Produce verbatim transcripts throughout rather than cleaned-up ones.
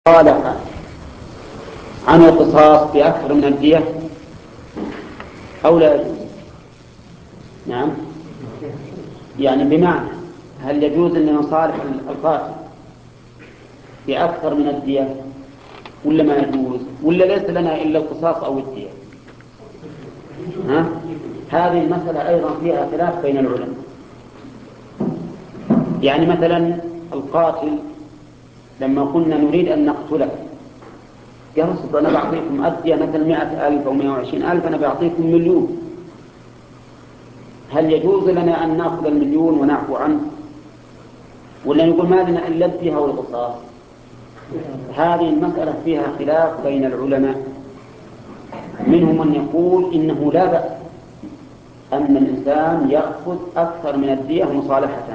صالح عن القصاص بأكثر من الدية أو لا يجوز؟ نعم، يعني بمعنى هل يجوز أن نصالح القاتل بأكثر من الدية ولا ما يجوز، ولا ليس لنا إلا القصاص أو الدية؟ ها؟ هذه المسألة أيضا فيها خلاف بين العلماء. يعني مثلا القاتل لما قلنا نريد أن نقتله قال اصبر أنا بعطيكم أدية مثل مئة ألف أو مئة وعشرين ألف، أنا بعطيكم مليون، هل يجوز لنا أن نأخذ المليون ونعفو عنه، ولا نقول ما لنا إلا الدية والقصاص؟ هذه المسألة فيها خلاف بين العلماء. منهم من يقول إنه لا بأس أن الإنسان يأخذ أكثر من الدية مصالحة،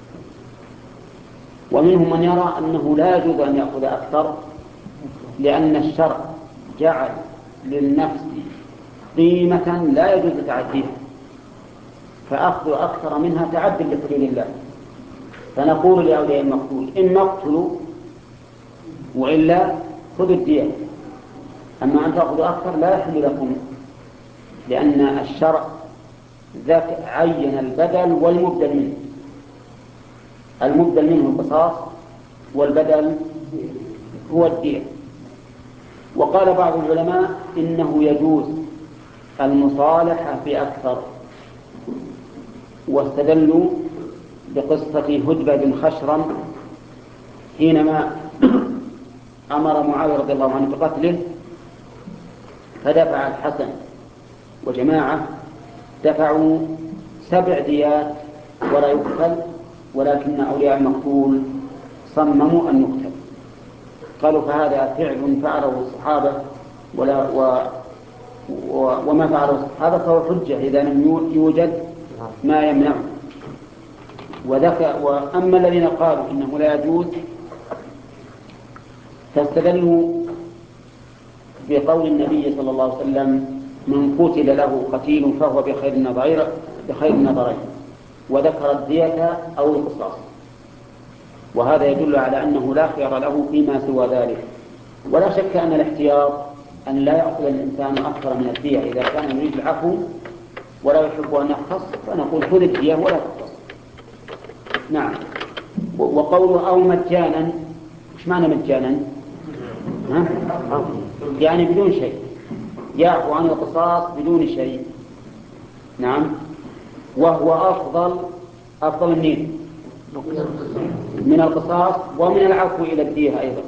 ومنهم من يرى أنه لا يجوز أن يأخذ أكثر، لأن الشرع جعل للنفس قيمة لا يجوز تعديها، فأخذ أكثر منها تعد لحدود الله. فنقول لأولياء المقتول إما اقتلوا وإلا خذوا الدية، أما أن تأخذوا أكثر لا يحل لكم، لأن الشرع ذاك عين البدل والمبدل منه، المبدل منه القصاص والبدل هو الدية. وقال بعض العلماء إنه يجوز المصالحة بأكثر، واستدلوا بقصة هدبة بن خشرم حينما أمر معاوية رضي الله عنه بقتله، فدفع الحسن وجماعة دفعوا سبع ديات ولا يقتل، ولكن أولياء المقتول صمموا أن يقتل. قالوا فهذا فعل فعله الصحابة ولا و و وما فعله الصحابة فهو حجة إذا لم يوجد ما يمنعه. وذكر وأما الذين قالوا إنه لا يجوز فاستدلوا بقول النبي صلى الله عليه وسلم من قتل له قتيل فهو بخير النظرين بخير النظرين، وذكر الدية أو القصاص، وهذا يدل على أنه لا خيار له فيما سوى ذلك. ولا شك أن الاحتياط أن لا يأخذ الإنسان أكثر من الدية إذا كان يريد العفو ولا يحب أن يختص، فنقول خذ الدية ولا تختص. نعم. وقوله أو مجانا، إيش معنى مجانا؟ ها؟ يعني بدون شيء، يعفو عن القصاص بدون شيء. نعم. وهو أفضل أفضل منين؟ من القصاص ومن العفو إلى الدية أيضا،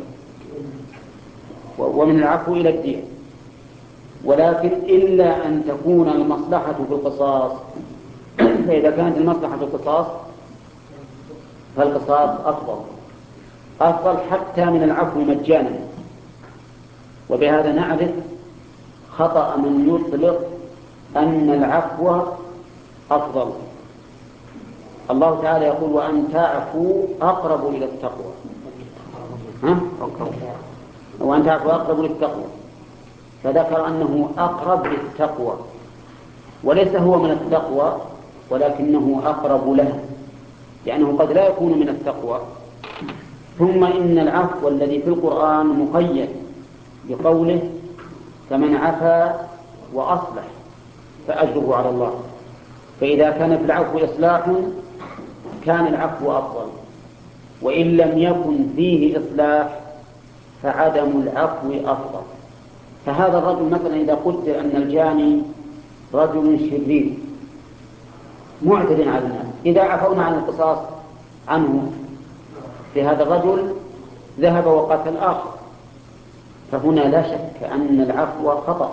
ومن العفو إلى الدية، ولكن إلا أن تكون المصلحة في القصاص. فإذا كانت المصلحة في القصاص فالقصاص أفضل أفضل حتى من العفو مجانا. وبهذا نعرف خطأ من يطلق أن العفو أفضل. الله تعالى يقول وأن تعفوا أقرب إلى التقوى، ها؟ وأن تعفوا أقرب للتقوى، فذكر أنه أقرب للتقوى، وليس هو من التقوى ولكنه أقرب له، لأنه قد لا يكون من التقوى. ثم إن العفو الذي في القرآن مقيد بقوله فمن عفا وأصلح فأجره على الله، فإذا كان في العفو إصلاح كان العفو أفضل، وإن لم يكن فيه إصلاح فعدم العفو أفضل. فهذا الرجل مثلا إذا قدر أن الجاني رجل شرير معتد على الناس، إذا عفونا عن القصاص عنه في هذا الرجل ذهب وقتل آخر، فهنا لا شك أن العفو خطأ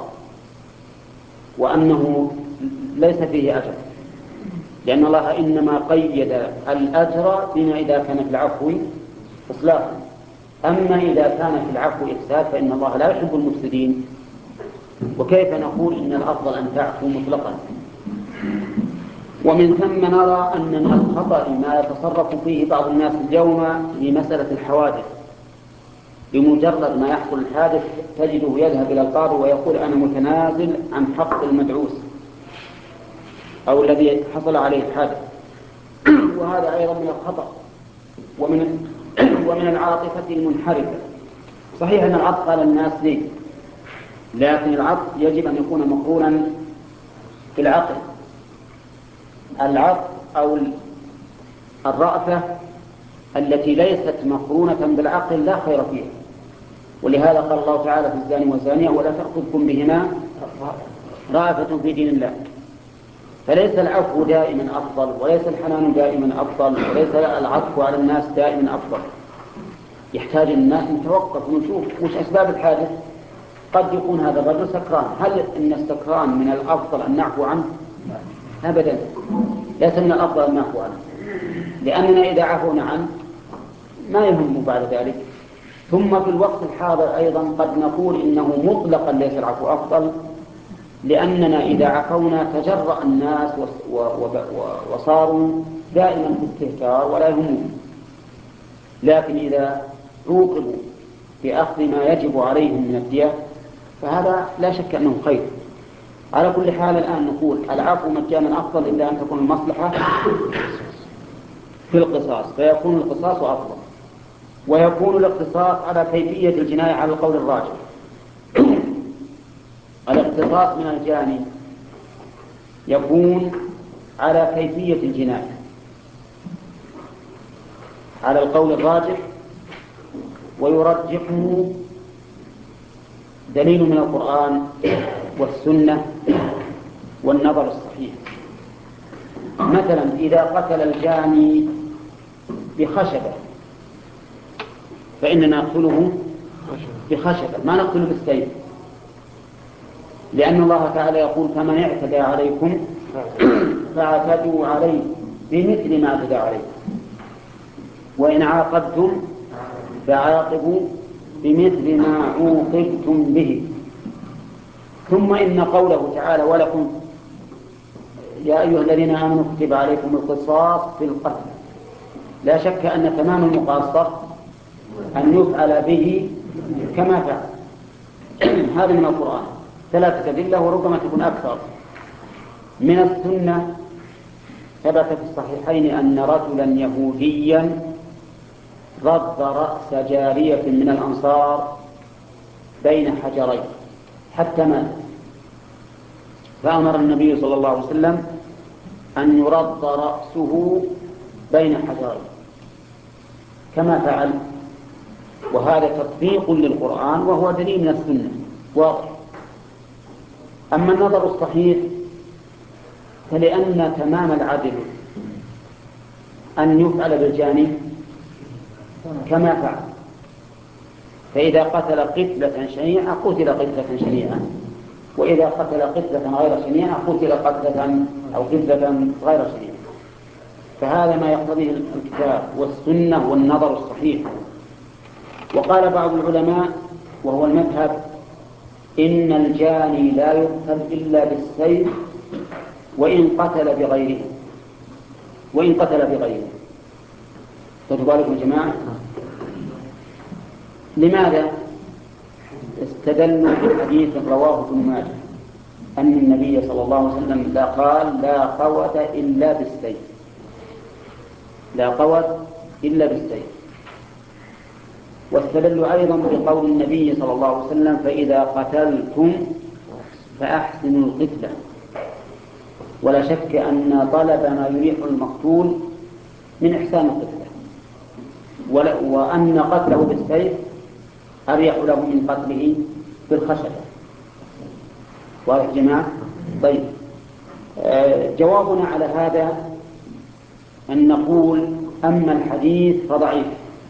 وأنه ليس فيه أجر، لأن الله إنما قيد الأجر بما إذا كان في العفو إصلاحا، أما إذا كان في العفو إفساد فإن الله لا يحب المفسدين. وكيف نقول إن الأفضل أن تعفو مطلقا؟ ومن ثم نرى أن من الخطأ ما يتصرف فيه بعض الناس اليوم في مسألة الحوادث. بمجرد ما يحصل الحادث تجده يذهب إلى القاضي ويقول أنا متنازل عن حق المدعوس أو الذي حصل عليه الحادث. وهذا أيضا من الخطأ ومن ومن العاطفة المنحرفة صحيح أن العطف على الناس ليه، لكن العطف يجب أن يكون مقرونا بالعقل. العطف أو الرأفة التي ليست مقرونة بالعقل لا خير فيها، ولهذا قال الله تعالى في الزاني والزانية ولا تأخذكم بهما رأفة في دين الله. فليس العفو دائما أفضل، وليس الحنان دائما أفضل، وليس العطف على الناس دائما أفضل. يحتاج الناس نتوقف ونشوف وش أسباب الحادث. قد يكون هذا الرجل سكران، هل إن السكران من الأفضل أن نعفو عنه؟ أبدا، ليس من الأفضل أن نعفو عنه، لأننا إذا عفونا عنه ما يهم بعد ذلك. ثم في الوقت الحاضر أيضا قد نقول إنه مطلقا ليس العفو أفضل، لأننا إذا عفونا تجرأ الناس وصاروا دائما في استهتار ولا يهمون. لكن إذا عوقبوا بأخذ ما يجب عليهم من الدية فهذا لا شك أنه خير. على كل حال الآن نقول العفو مجانا أفضل إلا أن تكون المصلحة في القصاص، فيكون القصاص أفضل، ويكون الاقتصاص على كيفية الجناية على القول الراجح. الاقتصاص من الجاني يكون على كيفية الجناية على القول الراجح، ويرجحه دليل من القرآن والسنة والنظر الصحيح. مثلا إذا قتل الجاني بخشبة فإننا نقتله بخشبة، ما نقتله بالسيف، لأن الله تعالى يقول فمن اعتدى عليكم فاعتدوا عليه بمثل ما اعتدى عليكم وإن عاقبتم فعاقبوا بمثل ما عوقبتم به. ثم إن قوله تعالى ولكم يا أيها الذين آمنوا كتب عليكم القصاص في القتل، لا شك أن تمام المقاصة أن يفعل به كما فعل. هذا من القرآن ثلاثة أدلة وربما تكون أكثر. من السنة ثبت في الصحيحين أن رجلا يهوديا رد رأس جارية من الأنصار بين حجرين حتى مات، فأمر النبي صلى الله عليه وسلم أن يرد رأسه بين حجرين كما فعل، وهذا تطبيق للقرآن وهو دليل من السنة واضح. أما النظر الصحيح فلأن تمام العدل أن يفعل بالجاني كما فعل، فإذا قتل قتلة شنيعة قتل قتلة شنيعة، وإذا قتل قتلة غير شنيعة قتل قتلة أو قتلة غير شنيعة. فهذا ما يقتضيه الكتاب والسنة والنظر الصحيح. وقال بعض العلماء وهو المذهب إن الجاني لا يقتل إلا بالسيف وإن قتل بغيره وإن قتل بغيره فتبارك الجماعة. لماذا؟ استدلوا بحديث رواه ابن ماجه أن النبي صلى الله عليه وسلم لا قال لا قوت إلا بالسيف، لا قوت إلا بالسيف. واستدلوا أيضا بقول النبي صلى الله عليه وسلم فإذا قتلتم فأحسنوا القتلة، ولا شك أن طلب ما يريح المقتول من إحسان القتلة، وأن قتله بالسيف أريح له من قتله بالخشبة. واضح جماعة؟ طيب، آه جوابنا على هذا أن نقول أما الحديث فضعيف،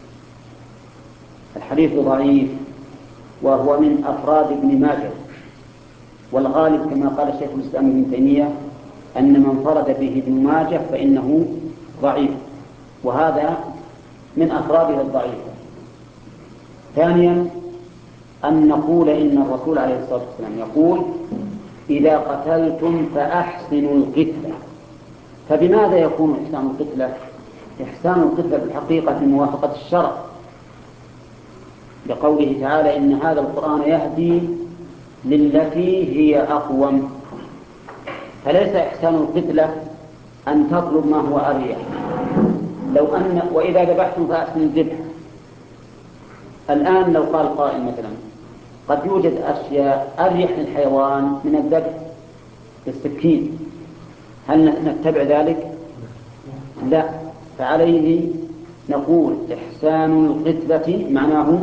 الحديث ضعيف وهو من أفراد ابن ماجه، والغالب كما قال الشيخ الإسلام ابن تيمية أن من فرد به ابن ماجه فإنه ضعيف، وهذا من أفراده الضعيفة. ثانيا أن نقول إن الرسول عليه الصلاة والسلام يقول إذا قتلتم فأحسنوا القتلة، فبماذا يكون إحسان القتلة؟ إحسان القتلة بالحقيقة موافقة الشرع، لقوله تعالى إن هذا القرآن يهدي للتي هي أقوم. فليس إحسان القتلة أن تطلب ما هو أريح، لو أن وإذا ذبحتم فأحسنوا الذبح، الآن لو قال قائل مثلا قد يوجد أشياء أريح للحيوان من الذبح بالسكين، هل نتبع ذلك؟ لا. فعليه نقول إحسان القتلة معناه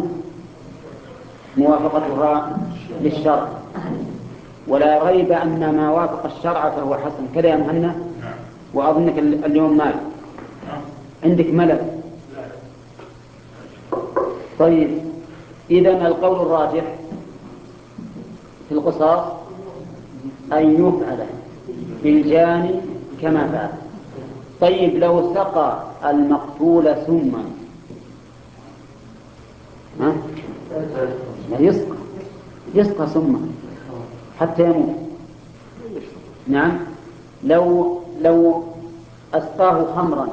موافقتها للشرع، ولا ريب أن ما وافق الشرع فهو حسن. كذا يا مهنا؟ وأظنك اليوم مال عندك ملل. طيب، إذن القول الراجح في القصاص أن يفعل بالجاني كما فعل. طيب، لو سقى المقتول سما ها؟ يسقى يسقى سما حتى يموت. نعم. لو لو أسقاه خمرا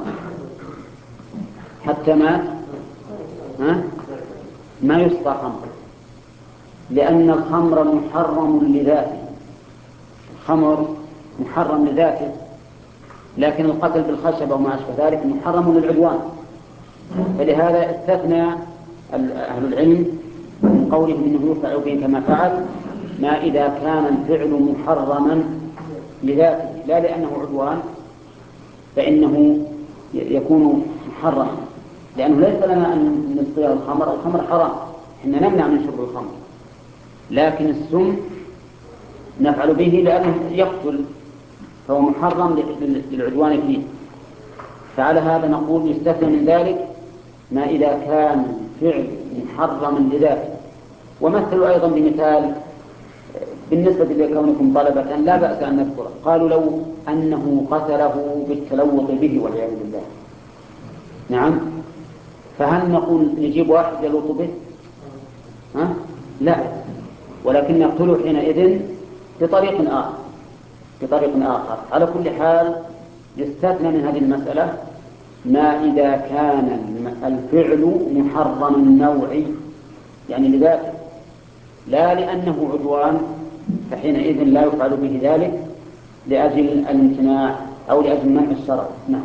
حتى مات ها؟ ما يسقى خمرا، لأن الخمر محرم لذاته، الخمر محرم لذاته، لكن القتل بالخشبة وما أشبه ذلك محرم للعدوان. فلهذا استثنى أهل العلم من قولهم إنه يفعل به كما فعل ما إذا كان الفعل محرما لذاته لا لأنه عدوان، فإنه يكون محرما، لأنه ليس لنا أن نسقيه الخمر، الخمر حرام، إحنا نمنع من شرب الخمر، لكن السم نفعل به لأنه يقتل، فهو محرم للعدوان فيه. فعلى هذا نقول يستثنى من ذلك ما إذا كان فعل محرما لذاته. ومثلوا أيضا بمثال بالنسبة لكونكم طلبة لا بأس أن نذكره، قالوا لو أنه قتله بالتلوث به والعياذ بالله، نعم، فهل نقول نجيب واحد يلوط به؟ ها؟ لا، ولكن نقتله حينئذ بطريق آخر بطريق آخر. على كل حال يستثنى من هذه المسألة ما إذا كان الفعل محرم النوع، يعني لذاته لا لأنه عدوان، فحينئذ لا يفعل به ذلك لأجل الامتناع أو لأجل منع الشرع. نعم.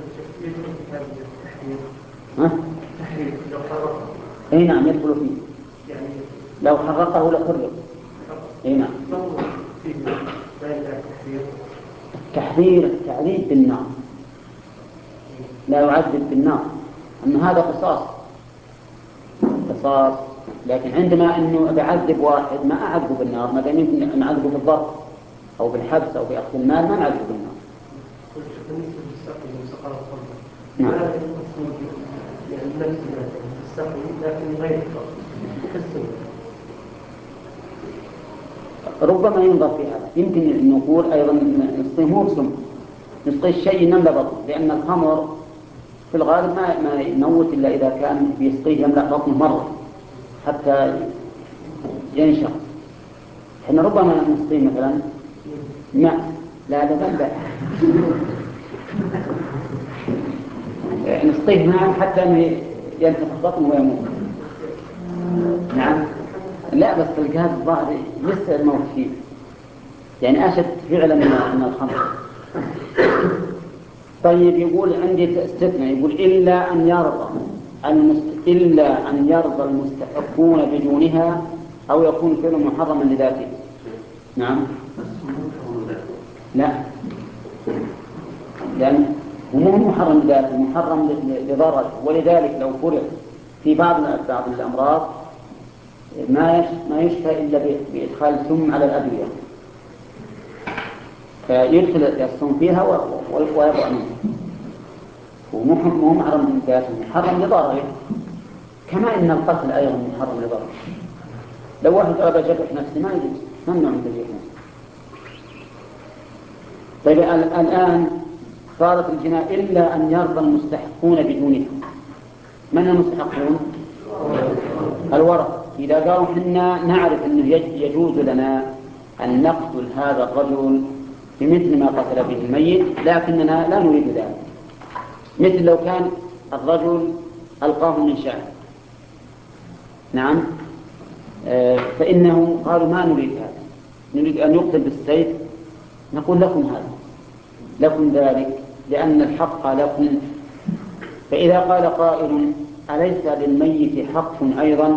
ها؟ اي نعم يدخل فيه، لو حرقه لحرق. اي نعم. تحذير التعذيب بالنار لا يعذب بالنار، أن هذا قصاص قصاص لكن عندما أنه بعذب واحد ما أعذبه بالنار، ما دام يمكن أن أعذبه بالضرب أو بالحبس أو بأخذ المال ما نعذبه بالنار. نعم. ربما ينظر في هذا، يمكن أن نقول أيضا نسقيه مو بسم، نسقيه الشيء يملأ بطنه، لأن الخمر في الغالب ما ما يموت إلا إذا كان بيسقيه يملأ بطنه مرة حتى ينشر. احنا ربما نسقيه مثلا ماء لا لبن نسقيه ماء حتى ينتفخ بطنه ويموت. نعم. لا بس الجهاز الظاهري لسه الموت فيه، يعني أشد فعلا من الخمر. طيب، يقول عندي استثناء، يقول إلا أن يرضى المست... إلا أن يرضى المستحقون بدونها أو يكون فعل محرما لذاته. نعم. لا، لأن هو مو محرم لذاته، محرم لضرر، ولذلك لو فرض في بعض بعض الأمراض ما ما يشفى إلا بإدخال السم على الأدوية، فيدخل السم فيها ويضع منه، ومو محرم من ذاته، محرم لضرره، كما إن القتل أيضا محرم لضرره. لو واحد أراد جرح نفسه ما يجوز، ممنوع من تجريح نفسه. طيب، الآن صارت الجناية إلا أن يرضى المستحقون بدونها. من المستحقون؟ الورثة. إذا قالوا حنا نعرف أنه يجوز لنا أن نقتل هذا الرجل بمثل ما قتل به الميت، لكننا لا نريد ذلك، مثل لو كان الرجل ألقاه من شأن، نعم، آه فإنهم قالوا ما نريد هذا، نريد أن يقتل بالسيف، نقول لكم هذا، لكم ذلك، لأن الحق لكم. فإذا قال قائل أليس للميت حق أيضا؟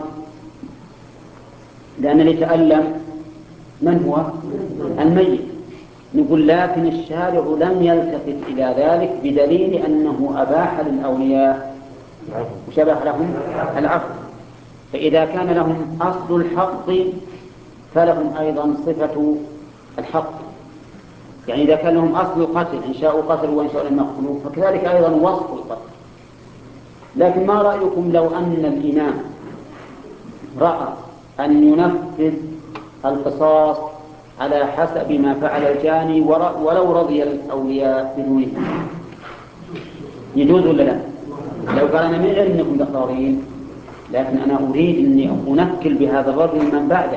لأن اللي يتألم من هو؟ الميت. نقول لكن الشارع لم يلتفت إلى ذلك بدليل أنه أباح للأولياء وشبه لهم العفو، فإذا كان لهم أصل الحق فلهم أيضا صفة الحق. يعني إذا كان لهم أصل القتل إن شاءوا قتلوا وإن شاءوا المقتول فكذلك أيضا وصف القتل. لكن ما رأيكم لو أن الإمام رأى أن ينفذ القصاص على حسب ما فعل الجاني ولو رضي الأولياء بدونه؟ يجوز ولا لا؟ لو قال أنا من علمكم دخارين لكن أنا أريد أني أنكل بهذا الرجل من بعده،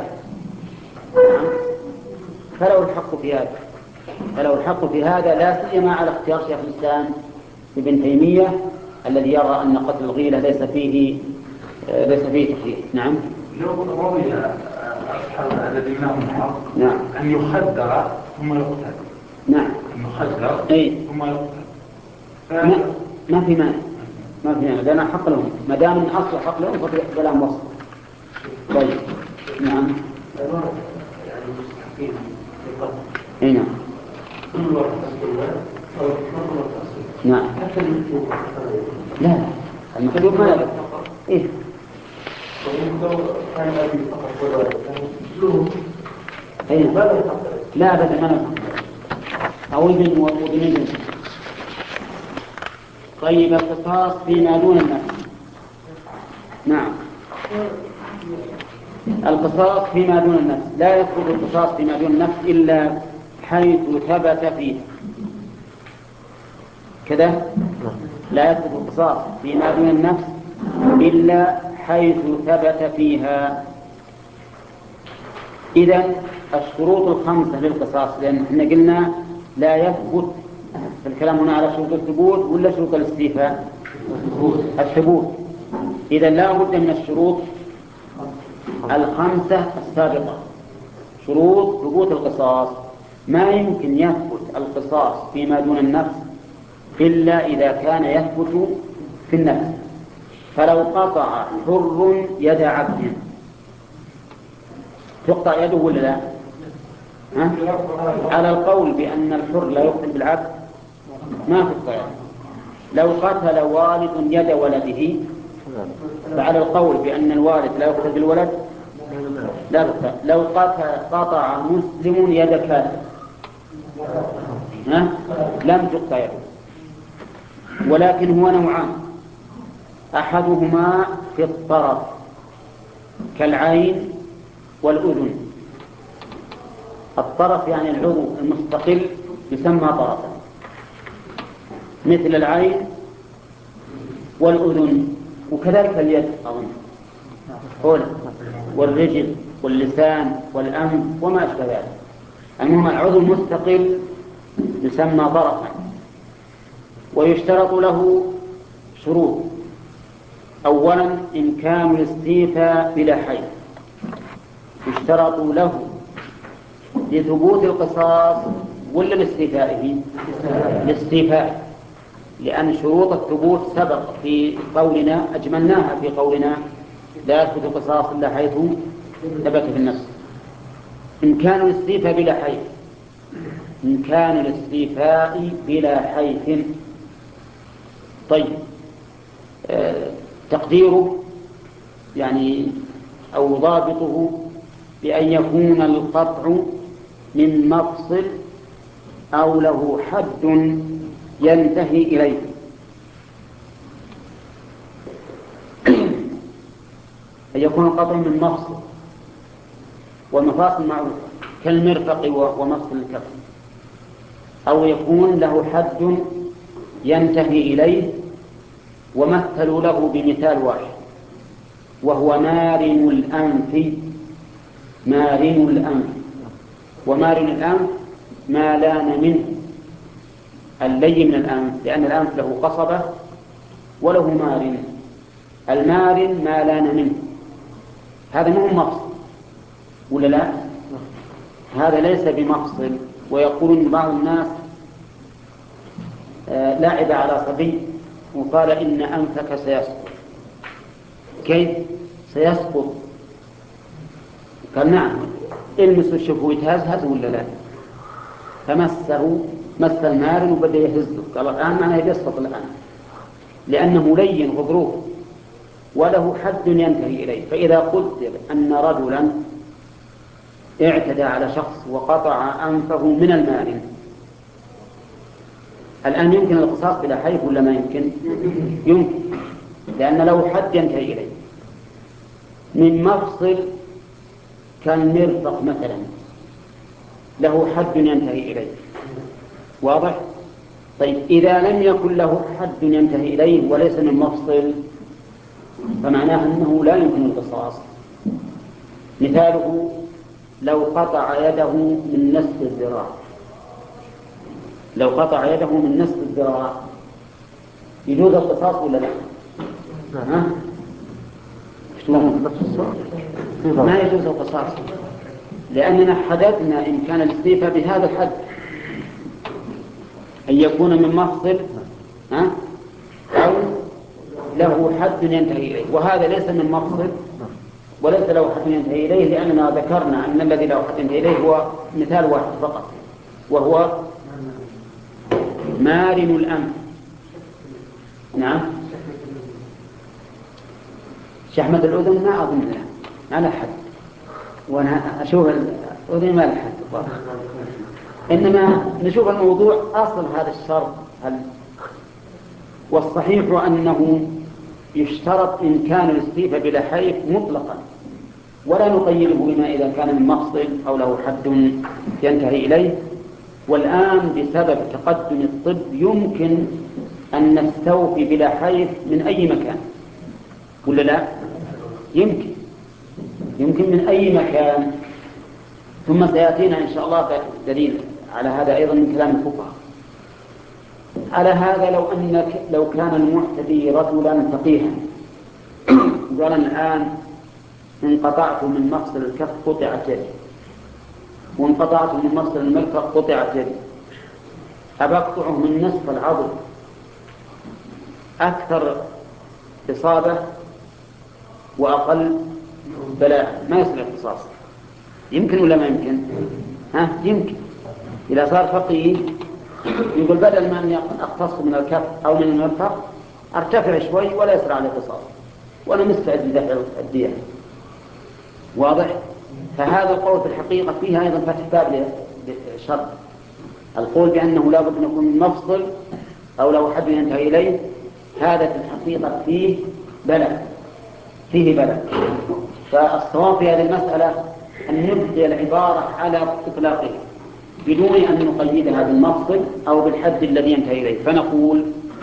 فلو الحق في هذا فلو الحق في هذا لا سيما على اختيار شيخ الإسلام ابن تيمية الذي يرى أن قتل الغيلة ليس فيه ليس فيه تخيير. نعم. لو روي أصحاب الذي لهم الحق نعم أن يخدر ثم يقتل. نعم. أن يخدر أي. ثم يقتل. ما, ما في مانع ما في مانع لأن حق لهم ما دام من أصل حق لهم فلا وصف. طيب. نعم. يعني مستحقين للقتل. أي نعم. كل واحد أصل أو كل أصل. نعم. حتى المكتوب. لا المكتوب ما يبقى. إيه. كان أبي فقط ولا كان أي لا أبدا ما نفهم أو ابن وابن. طيب القصاص فيما دون النفس. نعم القصاص فيما دون النفس لا يثبت القصاص فيما دون النفس إلا حيث ثبت فيه كذا. لا يثبت القصاص فيما دون النفس إلا حيث ثبت فيها. إذن الشروط الخمسة للقصاص، لأن احنا قلنا لا يثبت الكلام هنا على شروط الثبوت ولا شروط الاستيفاء؟ الثبوت. إذن لا بد من الشروط الخمسة السابقة، شروط ثبوت القصاص. ما يمكن يثبت القصاص فيما دون النفس إلا إذا كان يثبت في النفس. فلو قطع حر يد عبد تقطع يده ولا لا؟ ها؟ على القول بأن الحر لا يقتل بالعبد ما تقطع يده. لو قتل والد يد ولده فعلى القول بأن الوالد لا يقتل بالولد لا تقطع. لو قتل قطع مسلم يد كافر ها؟ لم تقطع يده. ولكن هو نوعان، أحدهما في الطرف كالعين والأذن. الطرف يعني العضو المستقل يسمى طرفا، مثل العين والأذن، وكذلك اليد أظن والرجل واللسان والأنف وما أشبه ذلك. المهم العضو المستقل يسمى طرفا. ويشترط له شروط. أولا إمكان الاستيفاء بلا حيث، يشترط له لثبوت القصاص ولا لاستيفائه؟ الاستيفاء، لأن شروط الثبوت سبق في قولنا أجملناها في قولنا لا يثبت القصاص إلا حيث ثبت في النص. إمكان الاستيفاء بلا حيث، إمكان الاستيفاء بلا حيث. طيب آه تقديره يعني أو ضابطه بأن يكون القطع من مفصل أو له حد ينتهي إليه. أن يكون القطع من مفصل، والمفاصل معروفة كالمرفق ومفصل الكف، أو يكون له حد ينتهي إليه. ومثلوا له بمثال واحد وهو مارن الأنف. مارن الأنف، ومارن الأنف ما لان منه، اللي من الأنف، لأن الأنف له قصبة وله مارن. المارن ما لان منه، هذا مو مفصل ولا لا؟ هذا ليس بمفصل. ويقولون بعض الناس آه لعب على صبي وقال إن أنفك سيسقط، كيف سيسقط؟ قال نعم، المسوا شوفوا يتهزهز ولا لا؟ فمسه مس المارن وبدأ يهزه، قال الآن معناه يسقط الآن، لأنه لين غضروف وله حد ينتهي إليه. فإذا قدر أن رجلا اعتدى على شخص وقطع أنفه من المارن، الآن يمكن القصاص بلا حيف ولا ما يمكن؟ يمكن، لأن له حد ينتهي إليه. من مفصل كالمرفق مثلا له حد ينتهي إليه، واضح؟ طيب إذا لم يكن له حد ينتهي إليه وليس من مفصل فمعناه أنه لا يمكن القصاص. مثاله لو قطع يده من نصف الذراع، لو قطع يده من نصف الذراع يجوز القصاص ولا لا؟ ها؟ ما يجوز القصاص، لأننا حددنا إمكان الاستيفاء بهذا الحد، أن يكون من مفصل ها؟ أو له حد ينتهي إليه، وهذا ليس من مفصل وليس له حد ينتهي إليه، لأننا ذكرنا أن الذي له حد ينتهي إليه هو مثال واحد فقط، وهو مارن الأنف. نعم، شحمة الأذن ما أظن لها، ما لها حد، وأنا أشوف الأذن ما لها حد، إنما نشوف الموضوع أصل هذا الشرط. هل والصحيح أنه يشترط إمكان الاستيفاء بلا حيف مطلقا، ولا نقيده بما إذا كان من مفصل أو له حد ينتهي إليه. والآن بسبب تقدم الطب يمكن أن نستوفي بلا حيف من أي مكان، ولا لا؟ يمكن يمكن من أي مكان. ثم سيأتينا إن شاء الله دليل على هذا أيضا من كلام الفقهاء. على هذا لو أنك لو كان المعتدي رجلا فقيها قال الآن انقطعت من مفصل الكف قطعت يدي، وانقطعت من مفصل المرفق قطعت يدي، أبقطعه من نصف العضل أكثر إصابة وأقل بلاء، ما يصير اختصاص. يمكن ولا ما يمكن؟ ها يمكن. إذا صار فقيه يقول بدل ما أني أقتص من الكف أو من المرفق أرتفع شوي ولا يصير على اختصاص، وأنا مستعد لدفع الدية. واضح؟ فهذا القول في الحقيقة فيها أيضا فتح باب لشرط القول بأنه لا بد أن يكون مفصل أو لو حد ينتهي إليه، هذا في الحقيقة فيه بلاء، فيه بلاء. فالصواب في هذه المسألة أن نبقي العبارة على إطلاقه بدون أن نقيدها بالمفصل أو بالحد الذي ينتهي إليه. فنقول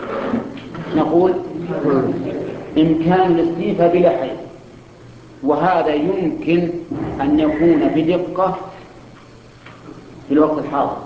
نقول إمكان الاستيفاء بلا حيف، وهذا يمكن أن يكون بدقة في الوقت الحاضر.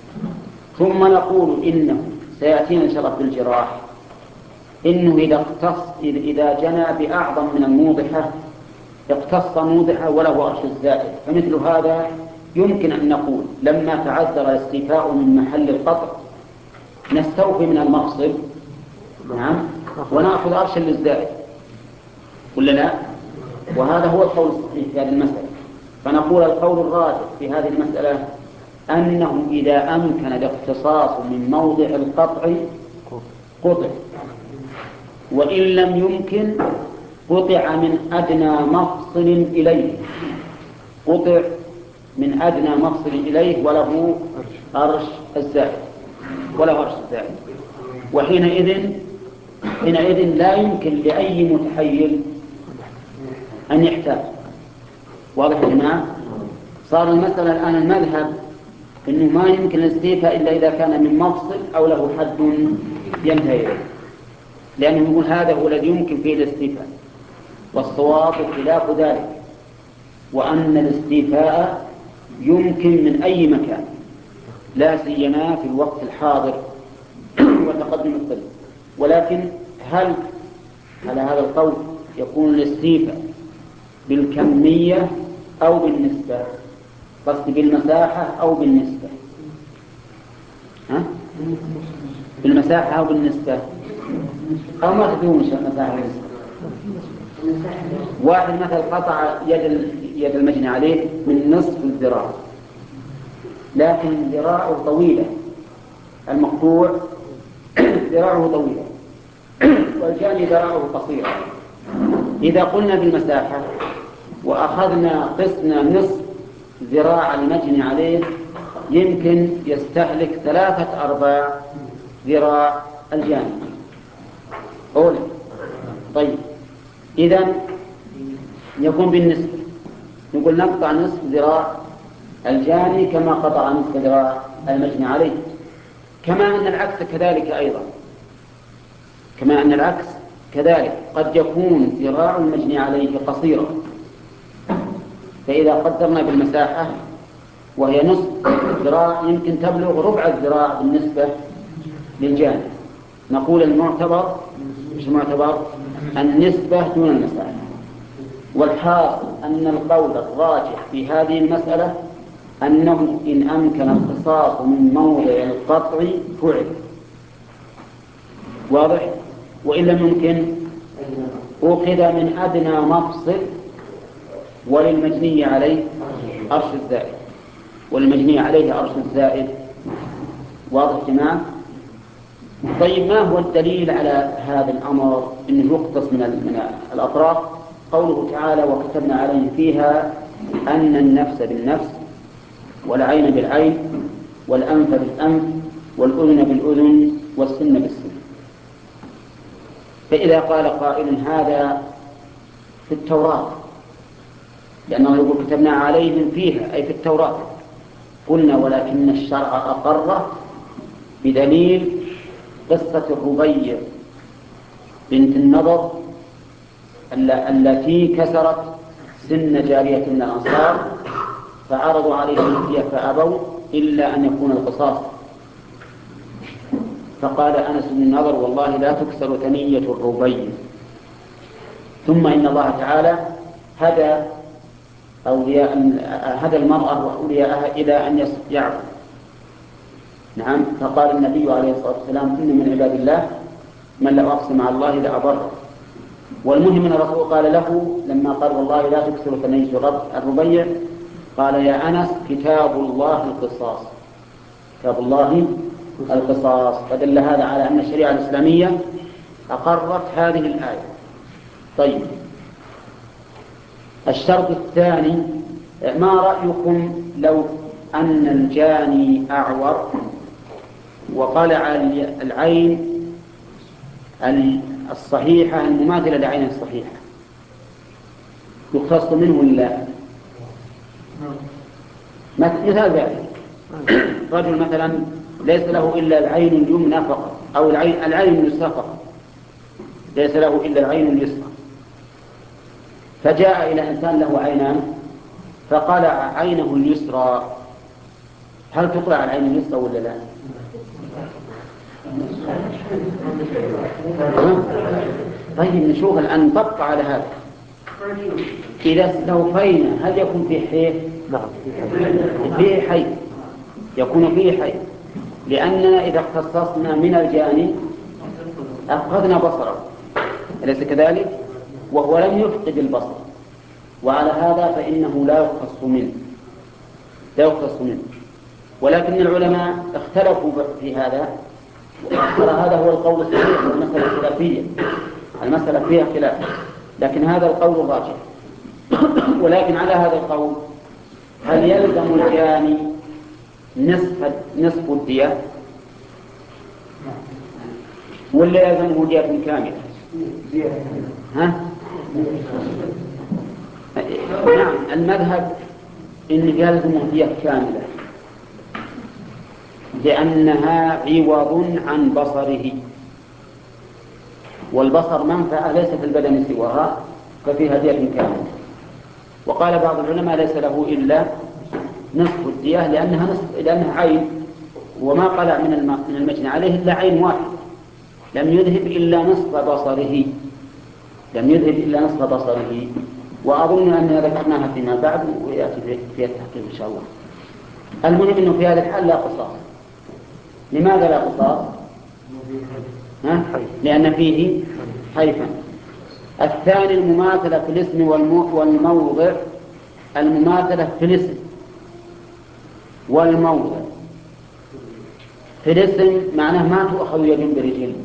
ثم نقول إنه سيأتينا إن شاء الله في الجراح إنه إذا اقتص إذا جنى بأعظم من الموضحة اقتص موضحة وله أرش الزائد، فمثل هذا يمكن أن نقول لما تعذر الاستيفاء من محل القطع نستوفي من المفصل، نعم، ونأخذ أرشا للزائد، ولا لا؟ وهذا هو القول الصحيح في هذه المسألة. فنقول القول الراجح في هذه المسألة أنه إذا أمكن الاقتصاص من موضع القطع قطع، وإن لم يمكن قطع من أدنى مفصل إليه، قطع من أدنى مفصل إليه وله أرش الزائد، وله أرش الزائد. وحينئذ حينئذ لا يمكن لأي متحيل أن يحتاج. واضح يا جماعة؟ صار المسألة الآن المذهب إنه ما يمكن الاستيفاء إلا إذا كان من مفصل أو له حد ينتهي إليه، لأنه يقول هذا هو الذي يمكن فيه الاستيفاء، والصواب خلاف ذلك، وأن الاستيفاء يمكن من أي مكان، لا سيما في الوقت الحاضر وتقدم الطب. ولكن هل على هذا القول يكون الاستيفاء بالكمية أو بالنسبة؟ قصدي بالمساحة أو بالنسبة؟ ها؟ بالمساحة أو بالنسبة؟ أو ما تدوم مساحة بالنسبة؟ واحد مثلا قطع يد يد المجني عليه من نصف الذراع، لكن ذراعه طويلة، المقطوع ذراعه طويلة والجاني ذراعه قصيرة. إذا قلنا بالمساحة وأخذنا قسنا نصف ذراع المجني عليه يمكن يستهلك ثلاثة أرباع ذراع الجاني. أولى. طيب إذن يكون بالنسبة نقول نقطع نصف ذراع الجاني كما قطع نصف ذراع المجني عليه، كما أن العكس كذلك أيضا، كما أن العكس كذلك قد يكون ذراع المجني عليه قصيرا، فإذا قدرنا بالمساحة وهي نصف الذراع يمكن تبلغ ربع الذراع بالنسبة للجاني، نقول المعتبر مش المعتبر النسبة دون المساحة. والحاصل أن القول الراجح في هذه المسألة أنه إن أمكن القصاص من موضع القطع فعل، واضح؟ وإن لم يمكن أخذ من أدنى مفصل، وللمجني عليه أرش الزائد، والمجني عليه أرش الزائد. واضح جماعة؟ طيب ما هو الدليل على هذا الأمر إنه يقتص من من الأطراف؟ قوله تعالى وكتبنا عليه فيها أن النفس بالنفس والعين بالعين والأنف بالأنف والأذن بالأذن والسن بالسن. فإذا قال قائل هذا في التوراة، لأنه يقول كتبنا عليهم فيها أي في التوراة، قلنا ولكن الشرع أقره بدليل قصة الربيع بنت النضر التي كسرت سن جارية من الأنصار فعرضوا عليهم الفدية فأبوا إلا أن يكون القصاص، فقال أنس بن النضر والله لا تكسر ثنية الربيع. ثم إن الله تعالى هدى أولياء هدى المرأة وأولياءها إلى أن يعفوا. نعم، فقال النبي عليه الصلاة والسلام إن من عباد الله من لو أقسم على الله لأبره. والمهم أن الرسول قال له لما قال والله لا تكسر ثنية الربيع قال يا أنس كتاب الله القصاص، كتاب الله القصاص. فدل هذا على أن الشريعة الإسلامية أقرت هذه الآية. طيب الشرط الثاني، ما رأيكم لو أن الجاني أعور وقلع العين الصحيحة المماثلة لعين الصحيحة، يختص منه ولا؟ مثال ذلك رجل مثلا ليس له إلا العين اليمنى فقط، أو العين, العين اليسرى فقط، ليس له إلا العين اليسرى، فجاء إلى إنسان له عينان فقلع عينه اليسرى، هل تقلع العين اليسرى ولا لا؟ طيب نشوف الآن نطبق على هذا. إذا استوفينا هل يكون فيه حيث؟ نعم فيه حيث، يكون فيه حيث، لأننا إذا اختصصنا من الجاني أخذنا بصره، أليس كذلك؟ وهو لم يفقد البصر، وعلى هذا فإنه لا يختص منه لا يختص منه ولكن العلماء اختلفوا في هذا، ترى هذا هو القول الصحيح، المسألة خلافية، المسألة فيها خلاف، لكن هذا القول الراجح. ولكن على هذا القول هل يلزم الجاني نصف نصف الدية ولا يلزمه دية كاملة؟ ها؟ نعم، المذهب إن يلزمه دية كاملة لأنها عوض عن بصره، والبصر منفعة ليس في البدن سواها، ففيها دية كاملة. وقال بعض العلماء ليس له إلا نصف الدية لأنها نصف لأنها عين، وما قلع من من المجني عليه إلا عين واحد، لم يذهب إلا نصف بصره لم يذهب إلا نصف بصره. وأظن أننا ذكرناها فيما بعد ويأتي في التحقيق إن شاء الله. المهم أنه في هذا الحال لا قصاص. لماذا لا قصاص؟ ها؟ لأن فيه حيفا الثاني المماثلة في الاسم والموضع. المماثلة في الاسم والموضع. في الاسم معناه ما تؤخذ يد برجل.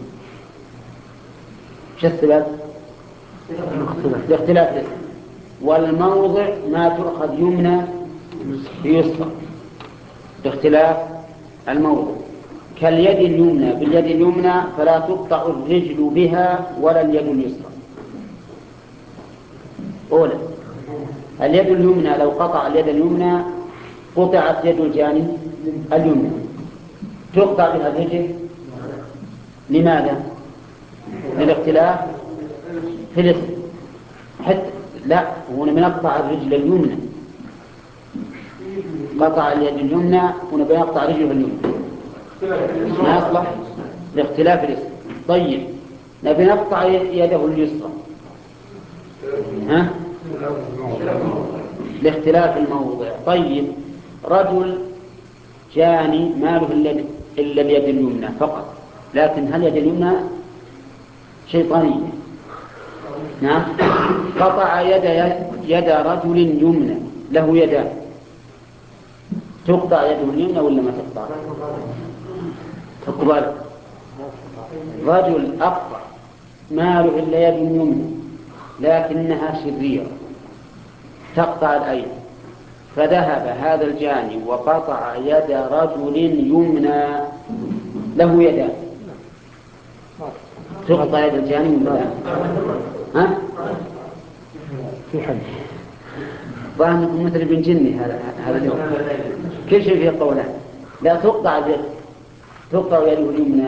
شو السبب؟ لاختلاف الاسم. والموضع ما تؤخذ يمنى بيسرى باختلاف الموضع. كاليد اليمنى باليد اليمنى فلا تقطع الرجل بها ولا اليد اليسرى. أولا اليد اليمنى لو قطع اليد اليمنى قطعت يد الجانب اليمنى، تقطع بها الرجل. لماذا؟ للاختلاف في الاسم. حتى لا، هنا بنقطع الرجل اليمنى، قطع اليد اليمنى هنا بنقطع رجله اليمنى، ما يصلح لاختلاف الاسم. طيب نبي نقطع يده اليسرى، ها؟ لاختلاف الموضع. طيب رجل جاني ما له إلا اليد اليمنى فقط، لكن هل يد اليمنى شيطانية؟ نعم. قطع يد يد رجل يمنى له يدان، تقطع يده اليمنى ولا ما تقطع؟ تقبل. رجل أقطع ما له إلا يد يمنى لكنها شريرة تقطع الأيدي، فذهب هذا الجاني وقطع يد رجل يمنى له يدان، تقطع يد الجاني من لا؟ ها؟ في حد ظاهركم مثل ابن جني هذا هذا اليوم، كل شيء فيه قولان. لا تقطع يد، تقطع يده اليمنى.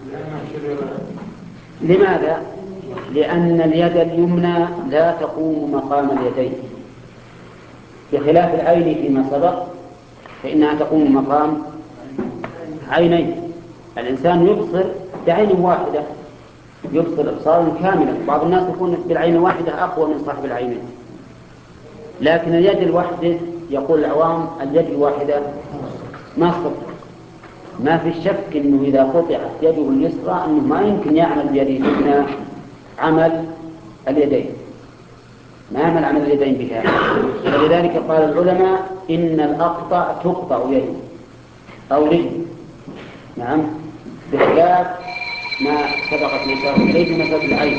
لماذا؟ لأن اليد اليمنى لا تقوم مقام اليدين، بخلاف العين فيما سبق فإنها تقوم مقام عينين. الإنسان يبصر بعين واحدة، يبصر إبصارا كاملا. بعض الناس يكون بالعين الواحدة أقوى من صاحب العينين، لكن اليد الواحدة يقول العوام اليد الواحدة ما صدق. ما في شك أنه إذا قطعت يده اليسرى أنه ما يمكن يعمل بيده اليمنى عمل اليدين، ما يعمل عمل اليدين بها. ولذلك قال العلماء إن الأقطع تقطع يده أو رجل. نعم، بخلاف ما سبقت الإشارة إليه في مسألة العين.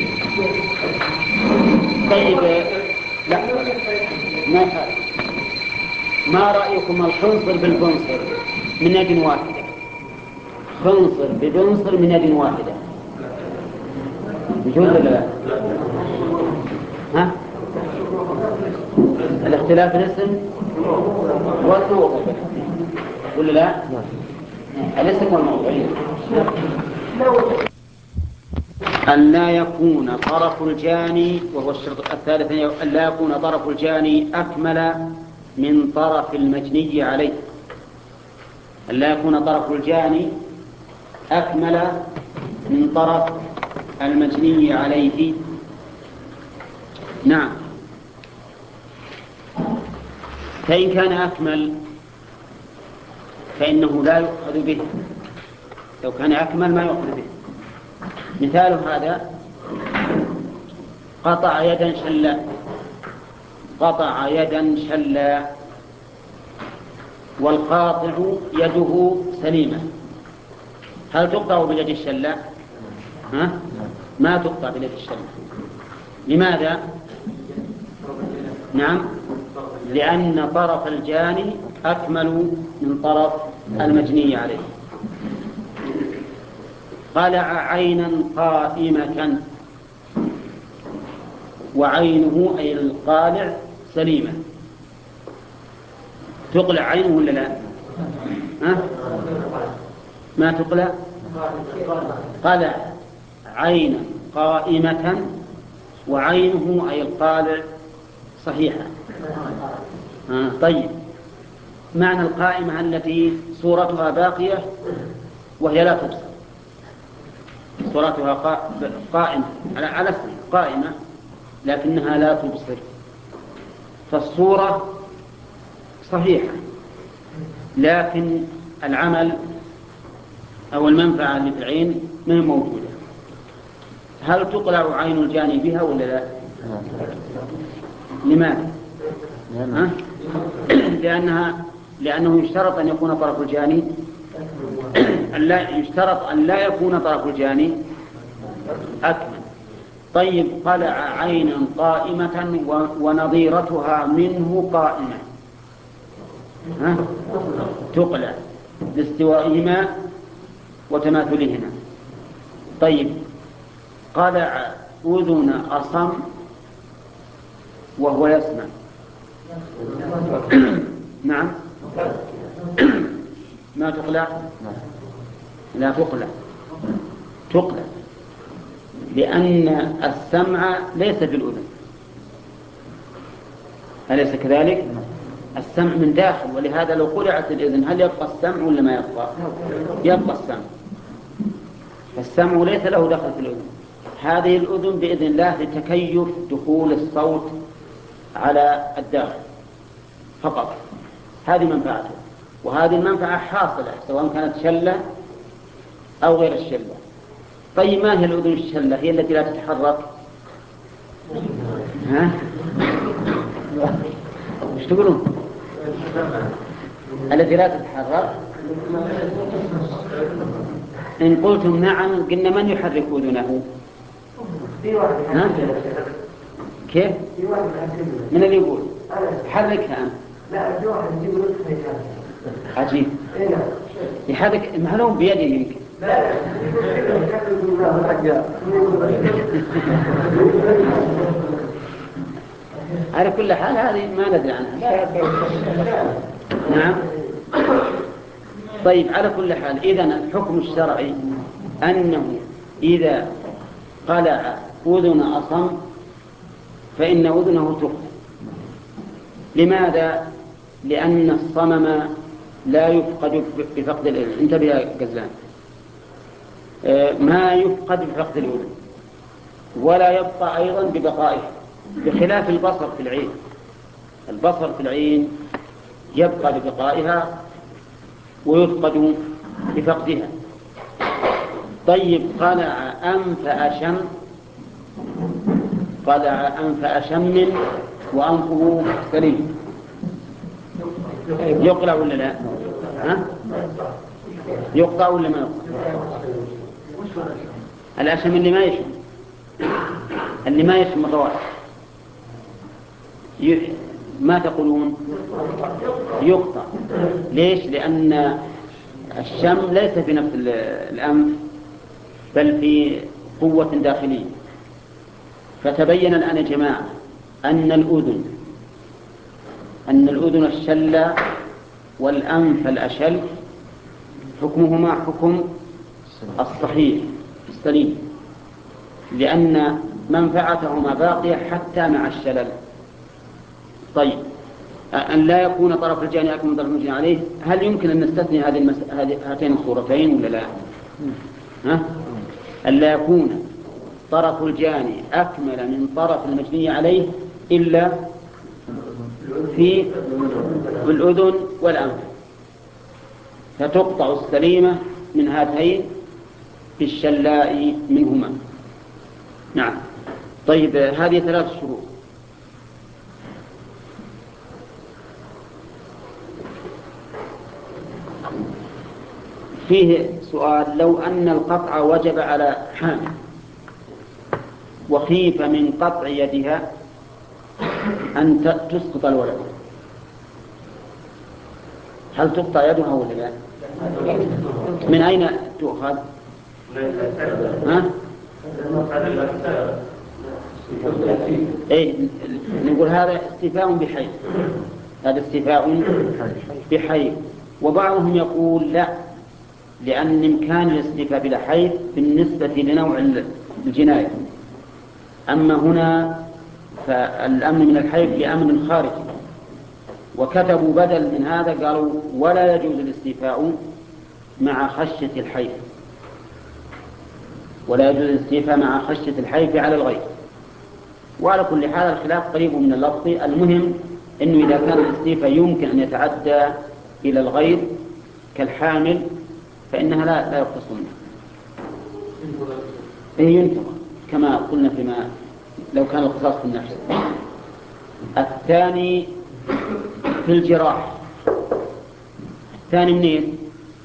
طيب لا ما فعل. ما رأيكم الخنصر بالبنصر من يد واحدة؟ خنصر ببنصر من يد واحدة يجوز ولا لا؟ ها؟ الاختلاف الاسم والموضع ولا لا؟ الاسم والموضع. أن لا يكون طرف الجاني، وهو الشرط الثالث، أن لا يكون طرف الجاني أكمل من طرف المجني عليه. أن لا يكون طرف الجاني أكمل من طرف المجني عليه. نعم، فإن كان أكمل فإنه لا يؤخذ به. لو كان أكمل ما يؤخذ به. مثال هذا قطع يدا شلا، قطع يدا شلا والقاطع يده سليمة، هل تقطع باليد الشلا؟ ها؟ ما تقطع باليد الشلا. لماذا؟ نعم، لأن طرف الجاني أكمل من طرف المجني عليه. قلع عينا قائمة، وعينه أي القالع سليمة، تقلع عينه ولا لا؟ ها؟ ما تقلع. قلع عينا قائمة وعينه أي القالع صحيحة. آه طيب، معنى القائمة التي صورتها باقية وهي لا تبصر، صورتها قائمة على اسم قائمة لكنها لا تبصر، فالصورة صحيحة لكن العمل أو المنفعة اللي في العين ما هي موجودة. هل تقلع عين الجاني بها ولا لا؟ لماذا؟ ها؟ لأنها لأنه يشترط أن يكون طرف الجاني لا يشترط أن لا يكون طرف الجاني أكمل. طيب قلع عينا قائمة ونظيرتها منه قائمة، ها؟ تقلع لاستوائهما وتماثلهما. طيب قلع أذن أصم وهو يسمع، نعم ما تقلع؟ لا تقلع، تقلع لأن السمع ليس في الأذن، أليس كذلك؟ السمع من داخل، ولهذا لو قلعت الأذن هل يبقى السمع ولا ما يبقى؟ يبقى السمع، فالسمع ليس له دخل في الأذن. هذه الأذن بإذن الله لتكيف دخول الصوت على الداخل فقط، هذه منفعته، وهذه المنفعة حاصلة سواء كانت شلة أو غير الشلة. طيب ما هي الأذن الشلة؟ هي التي لا تتحرك، ها؟ مش تقولون؟ التي لا تتحرك. إن قلتم نعم قلنا من يحرك أذنه؟ ها؟ كيف؟ من اللي يقول؟ حركها أنت. لا في واحد يجيب نصف عجيب. يحرك معلوم بيده يمكن. لا على كل حال هذه ما ندري عنها. نعم. طيب على كل حال إذن الحكم الشرعي أنه إذا قلع أذن أصم فإن أذنه تقلع. لماذا؟ لأن الصمم لا يفقد بفقد الأذن. انتبه يا غزلان، ما يفقد بفقد الأذن ولا يبقى أيضا ببقائها، بخلاف البصر في العين. البصر في العين يبقى ببقائها ويفقد بفقدها. طيب قلع أنف أشم، قلع أنف أشم وأنفه سليم، يقلع ولا لا؟ ها؟ يقطع ولا ما يقطع؟ الأشم اللي ما يشم، اللي ما يشم الروائح ما تقولون؟ يقطع. ليش؟ لأن الشم ليس في نفس الأنف بل في قوة داخلية. فتبين الآن يا جماعة أن الأذن أن الأذن الشلة والأنف الأشل حكمهما حكم الصحيح السليم، لأن منفعتهما باقية حتى مع الشلل. طيب أن لا يكون طرف الجاني أكمل من طرف الجاني عليه، هل يمكن أن نستثني هذه المس... هاتين الصورتين ولا لا؟ ها؟ أن لا يكون طرف الجاني أكمل من طرف المجني عليه إلا في الأذن والأنف، فتقطع السليمة من هاتين بالشلاء منهما. نعم. طيب هذه ثلاث شروط. فيه سؤال: لو أن القطع وجب على حامل وخيف من قطع يدها أن تسقط الولد، هل تقطع يدها ولا لا؟ من أين تؤخذ؟ ها؟ إيه نقول هذا استيفاء بحيث، هذا استيفاء بحيث. وبعضهم يقول لا، لأن إمكان الاستيفاء بلا حيث بالنسبة لنوع الجناية، أما هنا فالأمن من الحيث لأمن خارجي. وكتبوا بدل من هذا قالوا: ولا يجوز الاستيفاء مع خشية الحيث، ولا يجوز الاستيفاء مع خشية الحيث على الغير. وعلى كل حال الخلاف قريب من اللفظ. المهم أنه إذا كان الاستيفاء يمكن أن يتعدى إلى الغير كالحامل فإنها لا لا يقتص منها. إيه ينتظر كما قلنا فيما لو كان القصاص في النفس. الثاني في الجراح. الثاني منين؟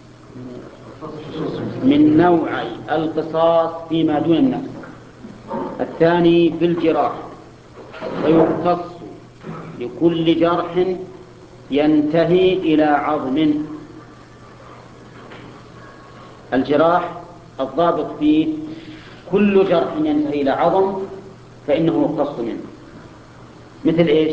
من نوعي القصاص فيما دون النفس. الثاني في الجراح، ويقتص لكل جرح ينتهي إلى عظم. الجراح الضابط فيه كل جرح ينتهي إلى عظم فإنه يقتص منه. مثل إيش؟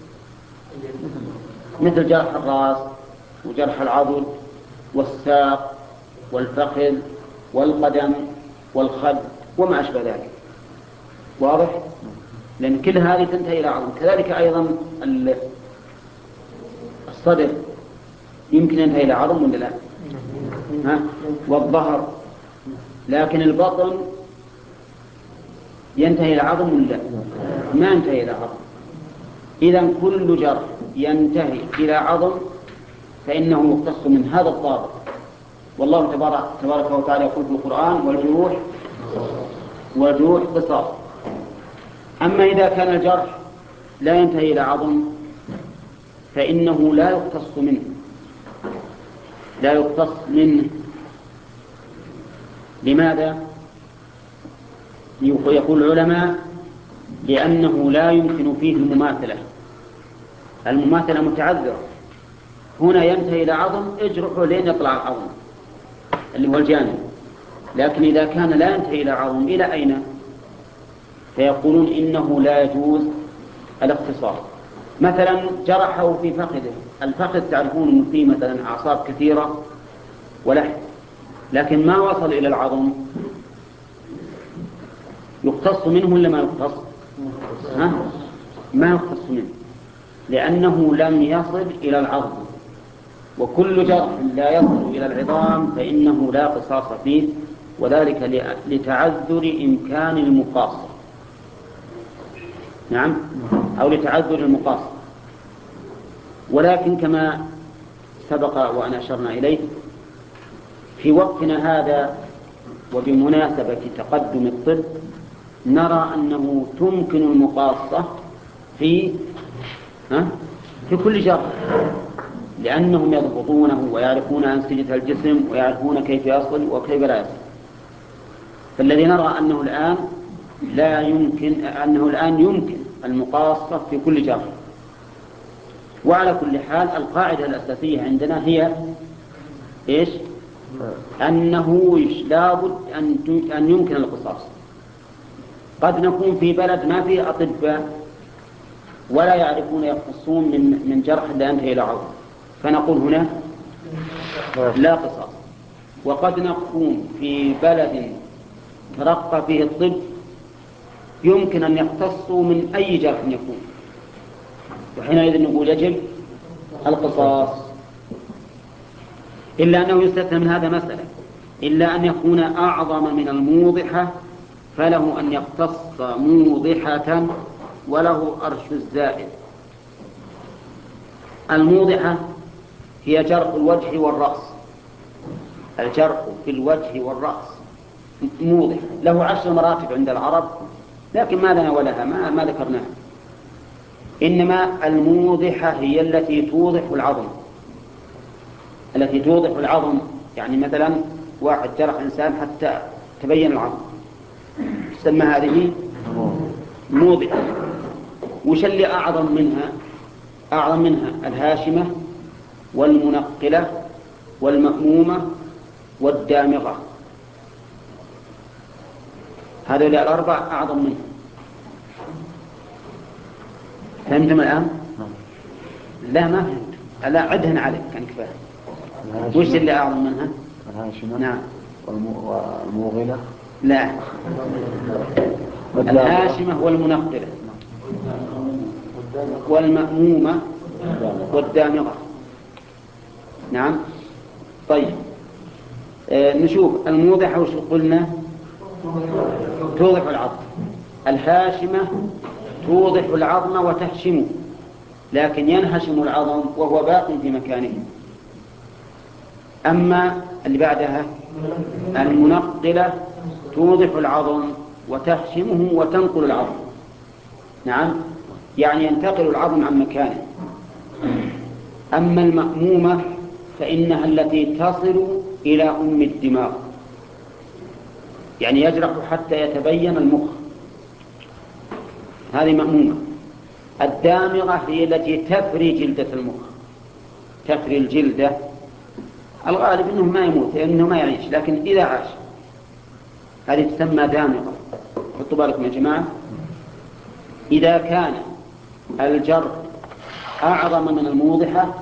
مثل جرح الرأس وجرح العضل والساق والفخذ والقدم والخد وما أشبه ذلك. واضح؟ لأن كل هذه تنتهي إلى عظم. كذلك أيضا الصدر يمكن ينتهي إلى عظم ولا لا؟ ها؟ والظهر، لكن البطن ينتهي إلى عظم ولا لا؟ ما ينتهي إلى عظم. إذن كل جرح ينتهي إلى عظم فإنه يختص من هذا الضابط. والله تبارك, تبارك وتعالى يقول في القرآن: والجروح والجروح قصاص. أما إذا كان الجرح لا ينتهي إلى عظم فإنه لا يقتص منه لا يقتص منه لماذا؟ يقول العلماء: لأنه لا يمكن فيه المماثلة. المماثلة متعذرة. هنا ينتهي إلى عظم، اجرحه لين يطلع العظم اللي هو الجانب. لكن إذا كان لا ينتهي إلى عظم، إلى أين؟ فيقولون إنه لا يجوز الاختصاص. مثلا جرحه في فخذه. الفخذ تعرفون أنه فيه مثلا أعصاب كثيرة ولحم، لكن ما وصل إلى العظم، يقتص منه ولا ما يقتص؟ ها؟ ما يقتص منه، لأنه لم يصل إلى العظم. وكل جرح لا يصل إلى العظام فإنه لا قصاص فيه، وذلك لتعذر إمكان المقاصة. نعم، أو لتعذر المقاصة. ولكن كما سبق وأن أشرنا إليه، في وقتنا هذا وبمناسبة تقدم الطب نرى أنه تمكن المقاصة في ها؟ في كل جرح، لأنهم يضبطونه ويعرفون أنسجة الجسم ويعرفون كيف يصل وكيف لا يصل. فالذي نرى أنه الآن لا يمكن أنه الآن يمكن المقاصة في كل جرح. وعلى كل حال القاعدة الأساسية عندنا هي إيش؟ أنه لابد أن يمكن القصاص. قد نكون في بلد ما فيه أطباء ولا يعرفون يقصون من من جرح لا ينتهي إلى عظم، فنقول هنا لا قصاص. وقد نكون في بلد ترقى فيه الطب يمكن أن يقتصوا من أي جرح يكون، وحينئذ نقول يجب القصاص. إلا أنه يستثنى من هذا مسألة: إلا أن يكون أعظم من الموضحة فله أن يقتص موضحة وله أرش الزائد. الموضحة هي جرح الوجه والرأس. الجرح في الوجه والرأس موضح، له عشر مراتب عند العرب، لكن ما لنا ولها، ما, ما ذكرناها. إنما الموضحة هي التي توضح العظم التي توضح العظم يعني مثلا واحد جرح إنسان حتى تبين العظم، تسمى هذه موضحة. وش اللي أعظم منها؟ أعظم منها الهاشمة والمنقلة والمأمومة والدامغة. هذه الأربع أعظم منها. فهمتم الآن؟ لا ما فهمت. لا عدهن عليك كان كفاية. وش اللي أعظم منها؟ الهاشمة. نعم. والموغلة. لا، الهاشمة والمنقلة والمأمومة والدامغة. نعم. طيب آه نشوف الموضحة وش قلنا؟ توضح العظم. الهاشمة توضح العظم وتهشمه، لكن ينهشم العظم وهو باق في مكانه. أما اللي بعدها المنقلة توضح العظم وتهشمه وتنقل العظم. نعم، يعني ينتقل العظم عن مكانه. أما المأمومة فإنها التي تصل إلى أم الدماغ، يعني يجرح حتى يتبين المخ، هذه مأمومة. الدامغة هي التي تفري جلدة المخ، تفري الجلدة. الغالب أنه ما يموت، أنه ما يعيش، لكن إذا عاش هذه تسمى دامغة. حطوا بالكم يا جماعة. إذا كان الجرح أعظم من الموضحة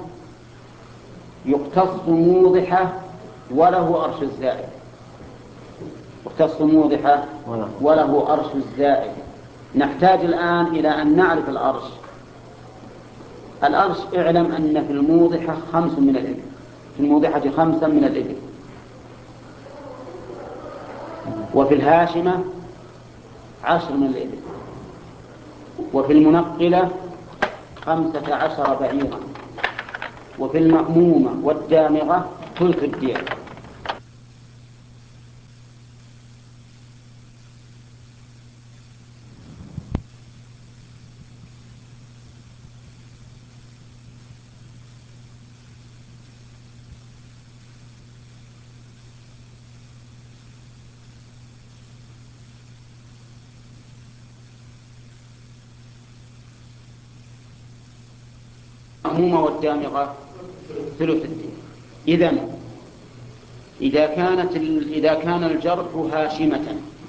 يقتص موضحة وله أرش الزائد، يقتص موضحة وله أرش الزائد. نحتاج الآن إلى أن نعرف الأرش. الأرش اعلم أن في الموضحة خمس من الإبل، في الموضحة خمسا من الإبل، وفي الهاشمة عشر من الإبل، وفي المنقلة خمسة عشر بعيرا، وفي المأمومة والدامغة ثلث الدية. المأمومة والدامغة ثلث الدين. إذن إذا كانت إذا كان الجرح هاشمة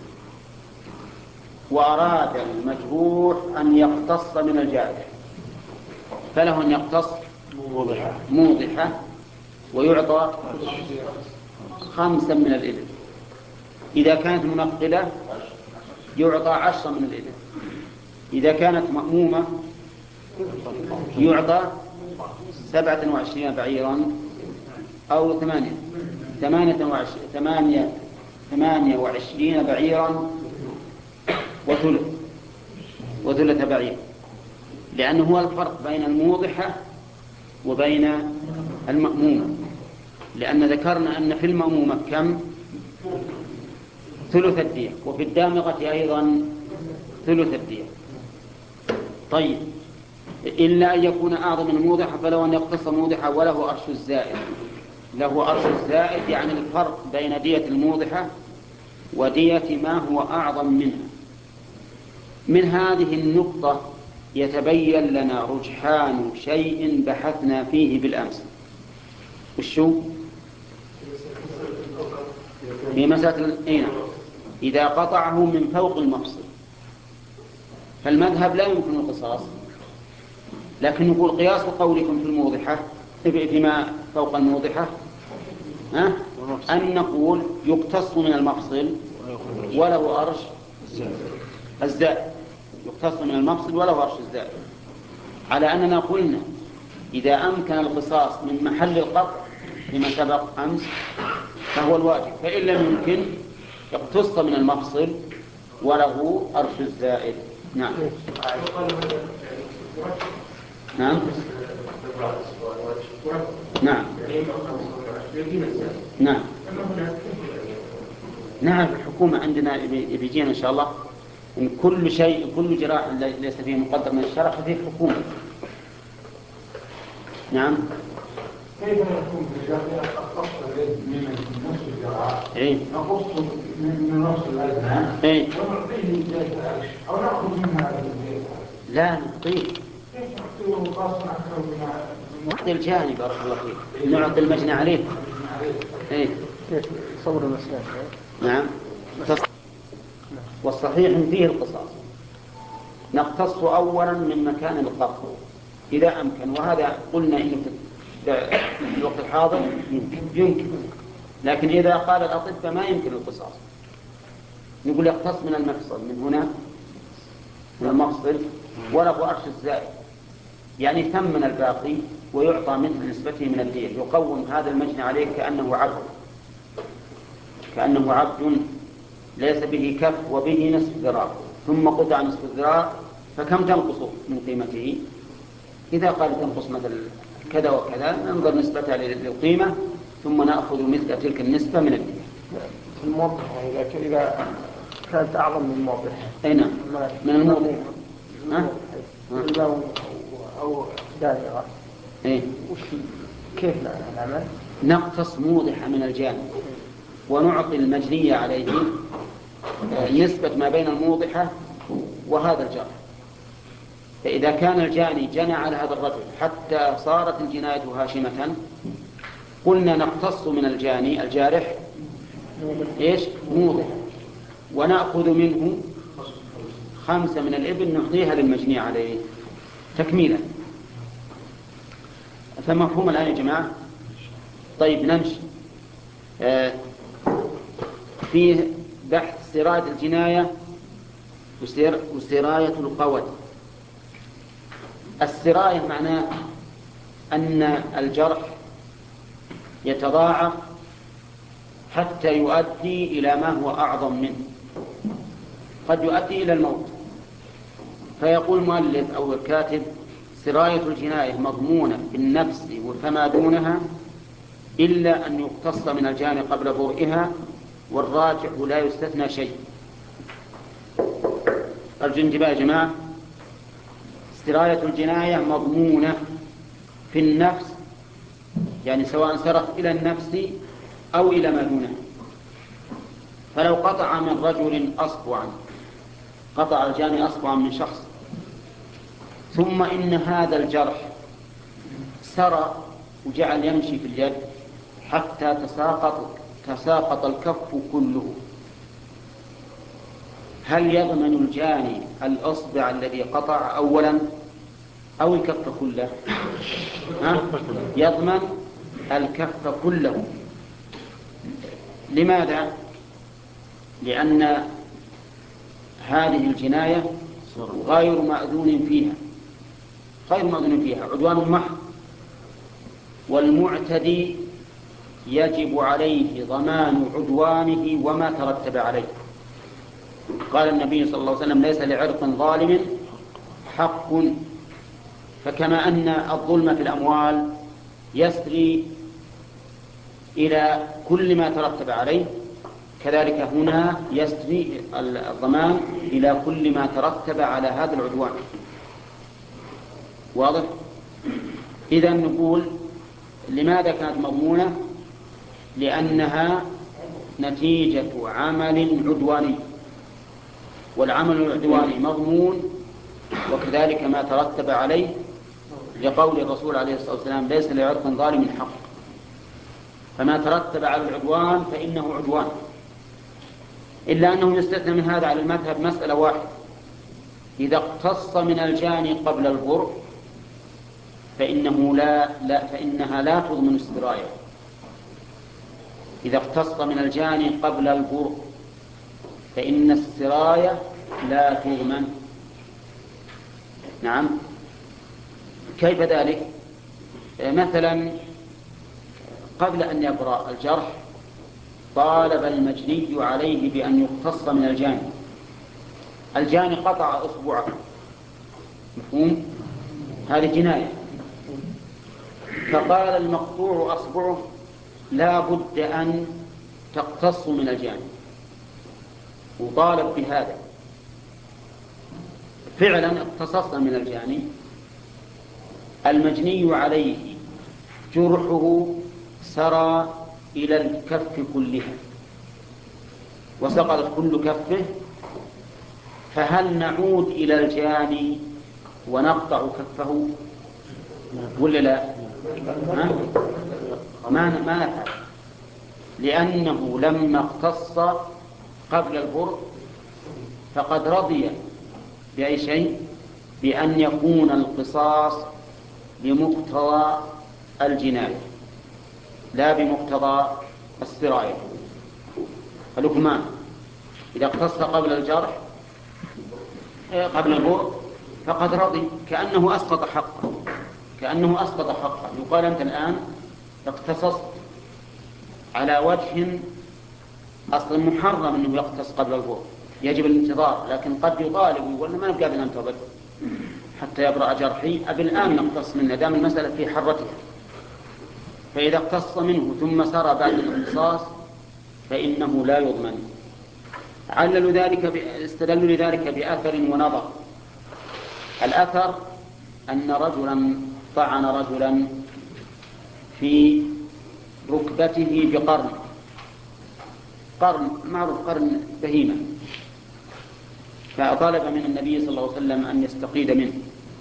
وأراد المجروح أن يقتص من الجارح فله أن يقتص موضحة, موضحة ويعطى خمسا من الإبل. إذا كانت منقلة يعطى عشرا من الإبل. إذا كانت مأمومة يعطى سبعة وعشرين بعيرا أو ثمانية ثمانية وعشرين ثمانية ثمانية وعشرين بعيرا وثلث وثلث بعير، لأنه هو الفرق بين الموضحة وبين المأمومة. لأن ذكرنا أن في المأمومة كم؟ ثلث الدية، وفي الدامغة أيضا ثلث الدية. طيب، إلا أن يكون أعظم من الموضحة فلو أن يقتص موضحة وله أرش الزائد. له أرش الزائد يعني الفرق بين دية الموضحة ودية ما هو أعظم منها. من هذه النقطة يتبين لنا رجحان شيء بحثنا فيه بالأمس. وشو؟ في مسألة الإينة إذا قطعه من فوق المفصل فالمذهب لا يمكن القصاص، لكن نقول قياس قولكم في الموضحة فيما فوق الموضحة ها؟ أن نقول يقتص من المفصل وله أرش الزائد، يقتص من المفصل وله أرش الزائد، على أننا قلنا إذا أمكن القصاص من محل القطع لما سبق أمس فهو الواجب، فإن لم يمكن يقتص من المفصل وله أرش الزائد. نعم نعم نعم نعم نعم. الحكومة عندنا بيجينا إن شاء الله إن كل شيء كل جراح ليس فيه مقدر من الشرع ففيه حكومة. نعم. كيف يكون بجانب أخص من نفس الجراح؟ إيه. أخص من نفس الأذهان. إيه. ونعطيه زيت عيش أو نأخذ منها الزيت. لا نعطيه. كيف نعطيه خاصة أكثر من نعطي الجاني بارك الله فيك، نعطي المجني عليه. إيه. صبر المسلم. نعم. والصحيح فيه القصاص. نقتص أولا من مكان القطع إذا أمكن، وهذا قلنا إنه في الوقت الحاضر يمكن، لكن إذا قال الأطباء ما يمكن القصاص نقول يقتص من المفصل من هنا من المفصل وله أرش الزائد، يعني ثمن الباقي ويعطى منه نسبته من الدية. يقوم هذا المجني عليه كأنه عبد كأنه عبد ليس به كف وبه نصف ذراع، ثم قطع نصف الذراع فكم تنقص من قيمته؟ إذا قال تنقص مثل كذا وكذا ننظر نسبتها للقيمة ثم نأخذ مثل تلك النسبة من الدية. الموضح إذا كانت أعظم من الموضح. أي نعم، من الموضح. ها؟ أو دائرة. إيه؟ وش كيف نعمل؟ نقتص موضحة من الجانب ونعطي المجني عليه نسبة ما بين الموضحة وهذا الجرح. فإذا كان الجاني جنى على هذا الرجل حتى صارت الجناية هاشمة، قلنا نقتص من الجاني الجارح إيش؟ موضح، ونأخذ منه خمسة من الإبل نعطيها للمجني عليه تكميلا. فمفهوم الآن يا جماعة؟ طيب نمشي آه في بحث سراية الجناية وسراية القود. السراية معناه أن الجرح يتضاعف حتى يؤدي إلى ما هو أعظم منه، قد يؤدي إلى الموت. فيقول المؤلف أو الكاتب: سراية الجناية مضمونة بالنفس فما دونها إلا أن يقتص من الجاني قبل برئها، والراجع لا يستثنى شيء. أرجو انتباه يا جماعة. سراية الجناية مضمونة في النفس، يعني سواء سرت إلى النفس أو إلى ما دونها. فلو قطع من رجل أصبعا، قطع الجاني أصبعا من شخص، ثم إن هذا الجرح سرى وجعل يمشي في اليد حتى تساقط تساقط الكف كله، هل يضمن الجاني الأصبع الذي قطع أولا أو الكف كله؟ ها؟ يضمن الكف كله. لماذا؟ لأن هذه الجناية غير مأذون فيها، غير مأذون فيها عدوان محض، والمعتدي يجب عليه ضمان عدوانه وما ترتب عليه. قال النبي صلى الله عليه وسلم: ليس لعرق ظالم حق. فكما أن الظلم في الأموال يسري إلى كل ما ترتب عليه، كذلك هنا يسري الضمان إلى كل ما ترتب على هذا العدوان. واضح؟ إذن نقول لماذا كانت مضمونة؟ لأنها نتيجة عمل عدواني، والعمل العدواني مضمون، وكذلك ما ترتب عليه، لقول الرسول عليه الصلاة والسلام: ليس لعرق ظالم حق. فما ترتب على العدوان فإنه عدوان، إلا أنه يستثنى من هذا على المذهب مسألة واحدة: إذا اقتص من الجاني قبل البرء فإنه لا لا فإنها لا تضمن السراية. إذا اقتص من الجاني قبل البرء فإن السراية لا تضمن. نعم. كيف ذلك؟ مثلا قبل أن يبرأ الجرح طالب المجني عليه بأن يقتص من الجاني. الجاني قطع أصبعه، مفهوم؟ هذه جناية. فقال المقطوع أصبعه: لا بد أن تقتص من الجاني، وطالب بهذا. فعلا اقتصصنا من الجاني. المجني عليه جرحه سرى إلى الكف كلها وسقطت كل كفه، فهل نعود إلى الجاني ونقطع كفه ولا لا؟ ما ما نفعل، لأنه لما اقتص قبل البرء فقد رضي بأي شيء؟ بأن يكون القصاص بمقتضى الجناية لا بمقتضى السراية. فلكمان إذا اقتص قبل الجرح قبل البرء فقد رضي، كأنه أسقط حقه، كأنه أسقط حقه. يقال: أنت الآن اقتصصت على وجه أصلا محرم أنه يقتص قبل البرء، يجب الانتظار، لكن قد يطالب ويقول: ما نبقى ننتظر حتى يبرأ جرحي، أبي الآن نقتص منه دام المسألة في حرتها. فإذا اقتص منه ثم سرى بعد الاقتصاص فإنه لا يضمن. عللوا ذلك ب... استدلوا لذلك بأثر ونظر. الأثر أن رجلا طعن رجلا في ركبته بقرن، قرن معروف قرن بهيمة، فطلب من النبي صلى الله عليه وسلم أن يستقيد منه،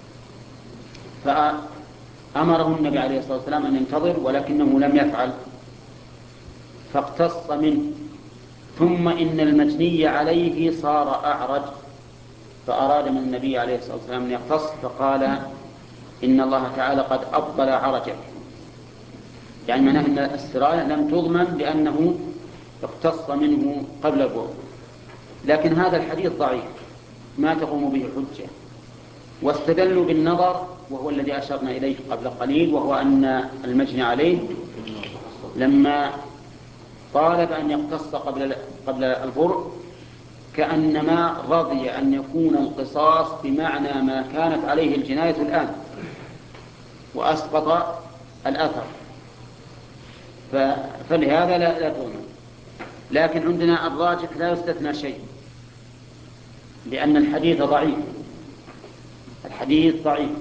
فأمره النبي عليه الصلاة والسلام أن ينتظر ولكنه لم يفعل، فاقتص منه. ثم إن المجني عليه صار أعرج، فأراد من النبي عليه الصلاة والسلام أن يقتص، فقال إن الله تعالى قد أبطل عرجه، يعني معناه أن السراية لم تضمن لأنه اقتص منه قبل البول. لكن هذا الحديث ضعيف ما تقوم به حجة. واستدلوا بالنظر وهو الذي أشرنا إليه قبل قليل، وهو أن المجني عليه لما طالب أن يقتص قبل قبل البرء كأنما رضي أن يكون القصاص بمعنى ما كانت عليه الجناية الآن وأسقط الأثر، فلهذا لا, لا تؤمن. لكن عندنا الراجح لا يستثنى شيء لأن الحديث ضعيف، الحديث ضعيف.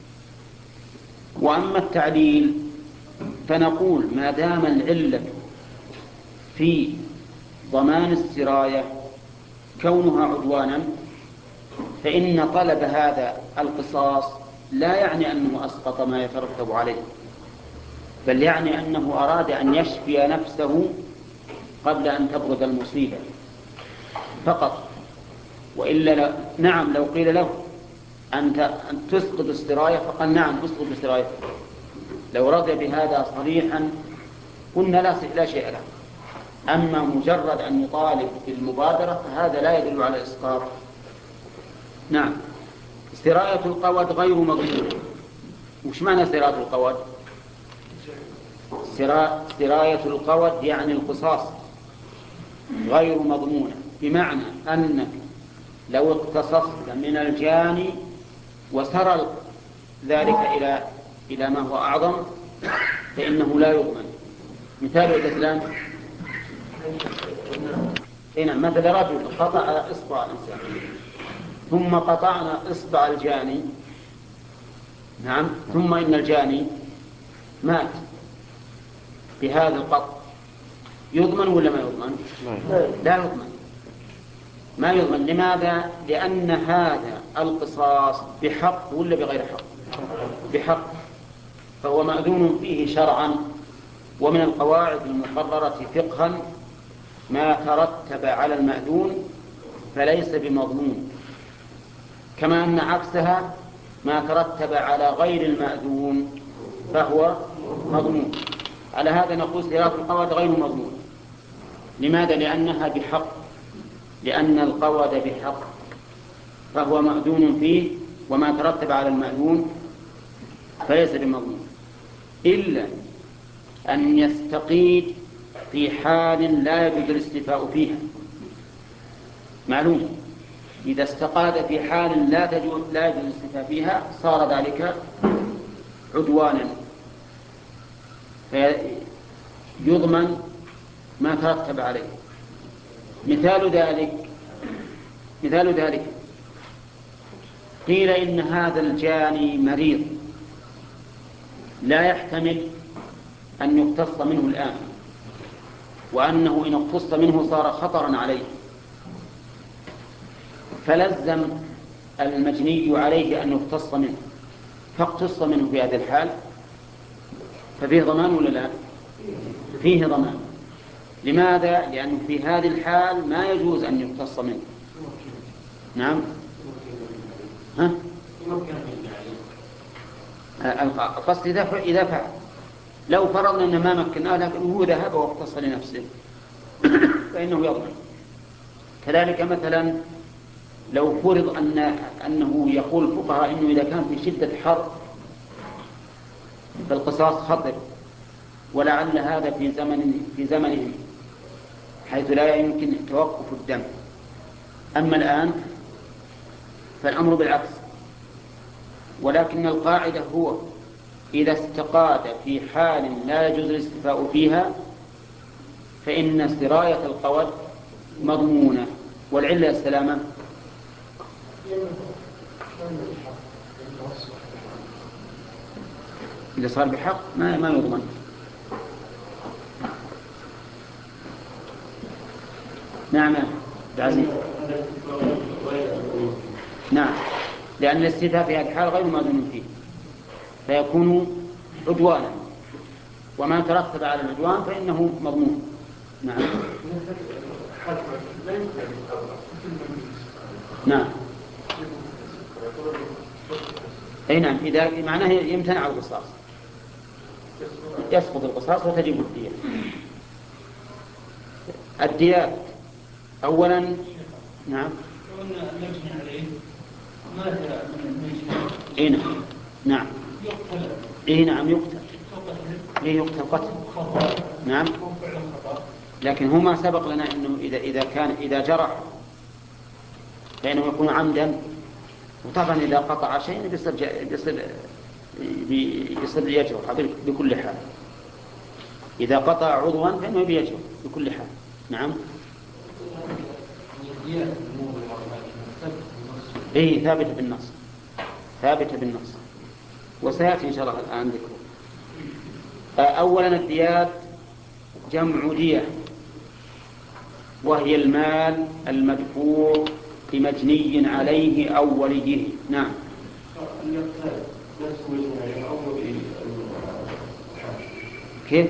وأما التعليل فنقول ما دام العلة في ضمان السراية كونها عدوانا، فإن طلب هذا القصاص لا يعني أنه أسقط ما يترتب عليه، بل يعني أنه أراد أن يشفي نفسه قبل أن تبرز المصيبة فقط. وإلا لا نعم لو قيل له أنت أن تسقط السراية فقال نعم أسقط السراية، لو رضي بهذا صريحا قلنا لا, لا شيء له. أما مجرد أن يطالب بالمبادرة فهذا لا يدل على الإسقاط. نعم. سراية القود غير مضمونة. وش معنى سراية القود؟ سراية القود يعني القصاص غير مضمونة، بمعنى أنك لو اقتصصت من الجاني وسرى ذلك إلى إلى ما هو أعظم فإنه لا يضمن. مثال الإسلام هنا مثل رجل قطع إصبع الإنسان ثم قطعنا إصبع الجاني، نعم، ثم إن الجاني مات بهذا القطع، يضمن ولا ما يضمن؟ لا يضمن، ما يضمن. لماذا؟ لأن هذا القصاص بحق ولا بغير حق؟ بحق، فهو مأذون فيه شرعا. ومن القواعد المقررة فقها ما ترتب على المأذون فليس بمضمون، كما أن عكسها ما ترتب على غير المأذون فهو مضمون. على هذا نقول سراية القود غير مضمون. لماذا؟ لأنها بحق، لأن القود بحق فهو مأذون فيه، وما ترتب على المأذون فليس بمضمون، إلا أن يستقيد في حال لا يجوز الاستيفاء فيها. معلوم إذا استقاد في حال لا تجوز لا يجوز الاستيفاء فيها صار ذلك عدوانا، فيضمن ما ترتب عليه. مثال ذلك مثال ذلك قيل إن هذا الجاني مريض لا يحتمل أن يقتص منه الآن، وأنه إن اقتص منه صار خطرا عليه، فلزم المجني عليه أن يقتص منه، فاقتص منه في هذا الحال، ففيه ضمان ولا لا؟ فيه ضمان. لماذا؟ لأنه في هذه الحال ما يجوز أن يقتص منه. نعم. ها؟ القصد إذا فعل، لو فرضنا أن ما مكناه لكن هو ذهب واقتص لنفسه فإنه يضمن. كذلك مثلا لو فرض أن أنه يقول الفقهاء إنه إذا كان في شدة حر فالقصاص خطر، ولعل هذا في زمن في زمنهم حيث لا يمكن توقف الدم. أما الآن فالأمر بالعكس، ولكن القاعدة هو إذا استقاد في حال لا يجوز الاستيفاء فيها فإن سراية القود مضمونة والعلة السلامة إذا صار بحق ما ما يضمن. نعم عزيز. نعم، لأن الاستيفاء في هذه الحال غير مأذون فيه فيكون عدوانا، وما ترتب على العدوان فإنه مضمون. نعم. نعم. أي نعم، إذا معناه يمتنع القصاص يسقط القصاص وتجب الدية. الديات أولا. نعم. المجني عليه ماذا من المجني؟ إيه نعم. نعم. يقتل. إيه نعم يقتل. إيه يقتل قتل. نعم. لكن هو ما سبق لنا إنه إذا إذا كان إذا جرح فإنه يكون عمدا، وطبعا إذا قطع شيء بيصير بيصير بيصير يجرح بكل حال. إذا قطع عضوا فإنه بيجرح بكل حال. نعم. إيه ثابتة بالنص، ثابتة بالنص، وسيأتي إن شاء الله الآن ذكره. أولا الديات جمع دية، وهي المال المدفوع لمجني عليه أو وليه. نعم. كيف؟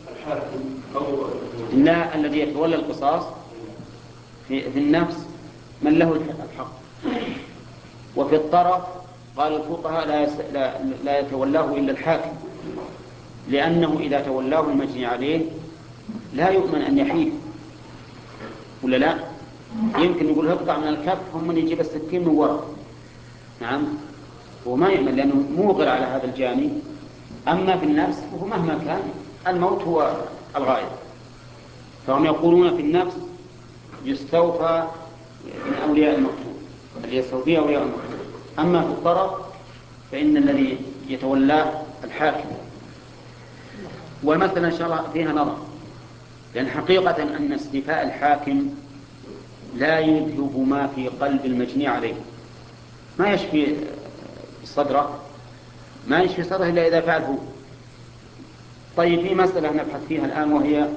لا، الذي يتولى القصاص في, في النفس من له الحق، وفي الطرف قال الفقهاء لا, لا, لا يتولاه إلا الحاكم، لأنه إذا تولاه المجني عليه لا يؤمن أن يحيد ولا لا، يمكن يقول اقطع من الكف هم من يجيب السكين من وراء. نعم. وما يؤمن لأنه موغر على هذا الجاني. أما في النفس فهو مهما كان الموت هو الغاية، فهم يقولون في النفس يستوفى من أولياء المقتول، الذي يستوفيه أولياء المقتول. أما في الطرف فإن الذي يتولاه الحاكم. والمثل إن شاء الله فيها نظر، لأن حقيقة أن استيفاء الحاكم لا يذهب ما في قلب المجني عليه، ما يشفي صدره، ما يشفي صدره إلا إذا فعله. طيب في مسألة نبحث فيها الآن، وهي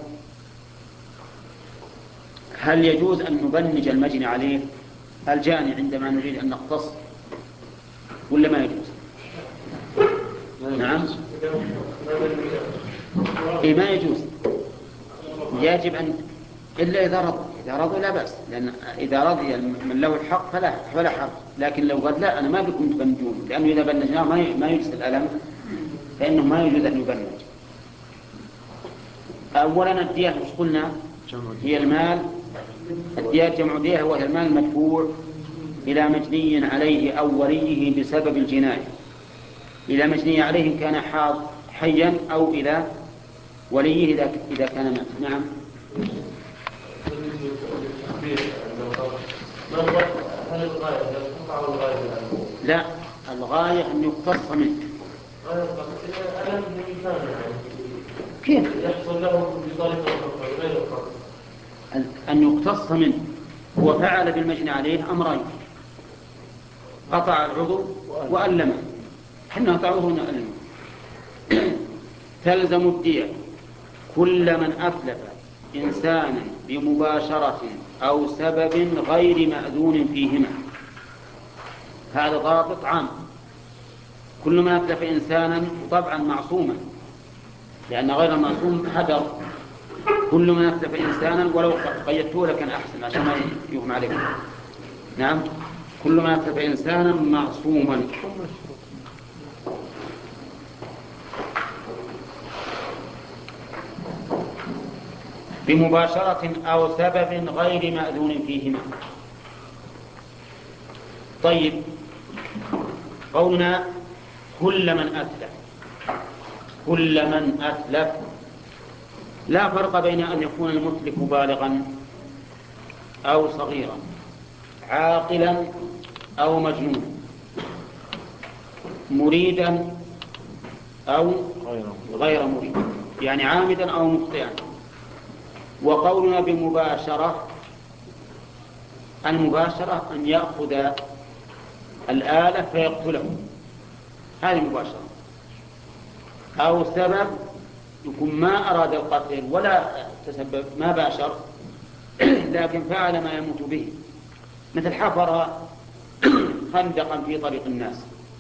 هل يجوز أن نبنج المجني عليه الجاني عندما نريد أن نقتص ولا ما يجوز؟ نعم. إيه ما يجوز، يجب أن إلا إذا رضى. إذا رضى لا بأس، لأن إذا رضي من له الحق فلا فلا حرج. لكن لو قال لا أنا ما بكم تبنجون، لأنه إذا بنجناه ما ما يجلس الألم فإنه ما يجوز أن يبنج. أولا الدية مش قلنا هي المال، الدية جمع دية، وهي المال المدفوع إلى مجني عليه أو وليه بسبب الجناية، إلى مجني عليه إن كان حاض حيا أو إلى وليه إذا إذا كان مات. نعم. لا، الغاية أن يقتص منه. كيف؟ يحصل له بطريقة غير القصد. أن يقتص منه. هو فعل بالمجني عليه أمرين: قطع العضو وألمه. حنا قطعوه وألمه. تلزم الدية كل من أتلف إنسانا بمباشرة أو سبب غير مأذون فيهما. هذا ضابط عام. كل من أتلف إنسانا طبعا معصوما، لأن غير المعصوم حذر. كل من أتلف إنسانا، ولو قيدته لكان أحسن عشان ما يغمى عليكم. نعم. كل من أتلف إنسانا معصوما. بمباشرة أو سبب غير مأذون فيهما. طيب، قولنا كل من أتلف، كل من أتلف لا فرق بين أن يكون المتلف بالغا أو صغيرا، عاقلا أو مجنونا، مريدا أو غير مريد، يعني عامدا أو مخطئا. وقولنا بمباشرة المباشرة أن يأخذ الآلة فيقتله، هذه مباشرة. أو سبب يكون ما أراد القتل ولا تسبب، ما باشر لكن فعل ما يموت به، مثل حفر خندقا في طريق الناس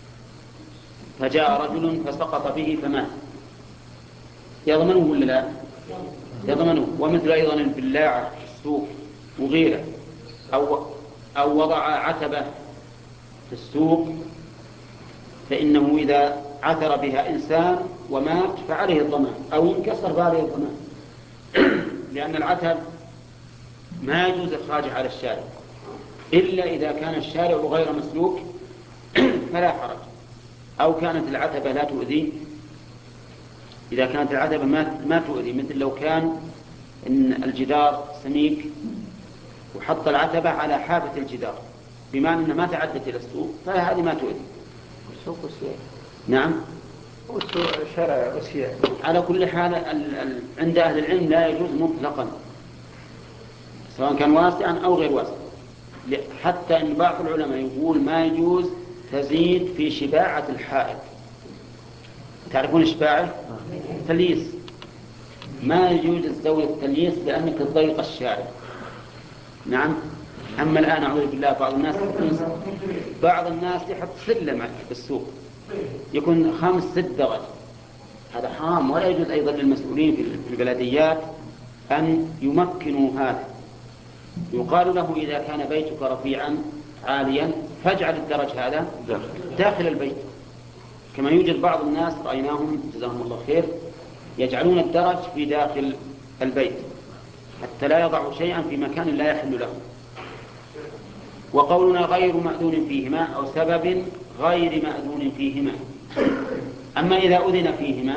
فجاء رجل فسقط به فمات، يضمنه ولا لا؟ يضمنه. ومثل أيضا البلاعة في السوق وغيره، أو, أو وضع عتبة في السوق فإنه إذا عثر بها إنسان ومات فعليه الضمان، أو انكسر فعليه الضمان لأن العتب ما يجوز إخراجه على الشارع إلا إذا كان الشارع غير مسلوك فلا حرج، أو كانت العتبة لا تؤذي. إذا كانت العتبة ما, ما تؤذي، مثل لو كان إن الجدار سميك وحط العتبة على حافة الجدار بمعنى أنها ما تعدت إلى السوق فهذه ما تؤذي. السوق وسيع. نعم، شارع وسيع. على كل حال ال ال عند أهل العلم لا يجوز مطلقا سواء كان واسعا أو غير واسع، حتى أن بعض العلماء يقول ما يجوز تزيد في شباعة الحائط. تعرفون الشباعة؟ تليس، ما يجوز تزود التليس لأنك تضيق الشارع. نعم. أما الآن أعوذ بالله بعض الناس بعض الناس يحط سلم في السوق يكون خمس ست درجات، هذا حرام، ولا يجوز أيضا للمسؤولين في البلديات أن يمكنوا هذا. يقال له إذا كان بيتك رفيعا عاليا فاجعل الدرج هذا داخل البيت، كما يوجد بعض الناس رأيناهم جزاهم الله خير يجعلون الدرج في داخل البيت حتى لا يضعوا شيئا في مكان لا يحل له. وقولنا غير مأذون فيهما أو سبب غير مأذون فيهما. أما إذا أذن فيهما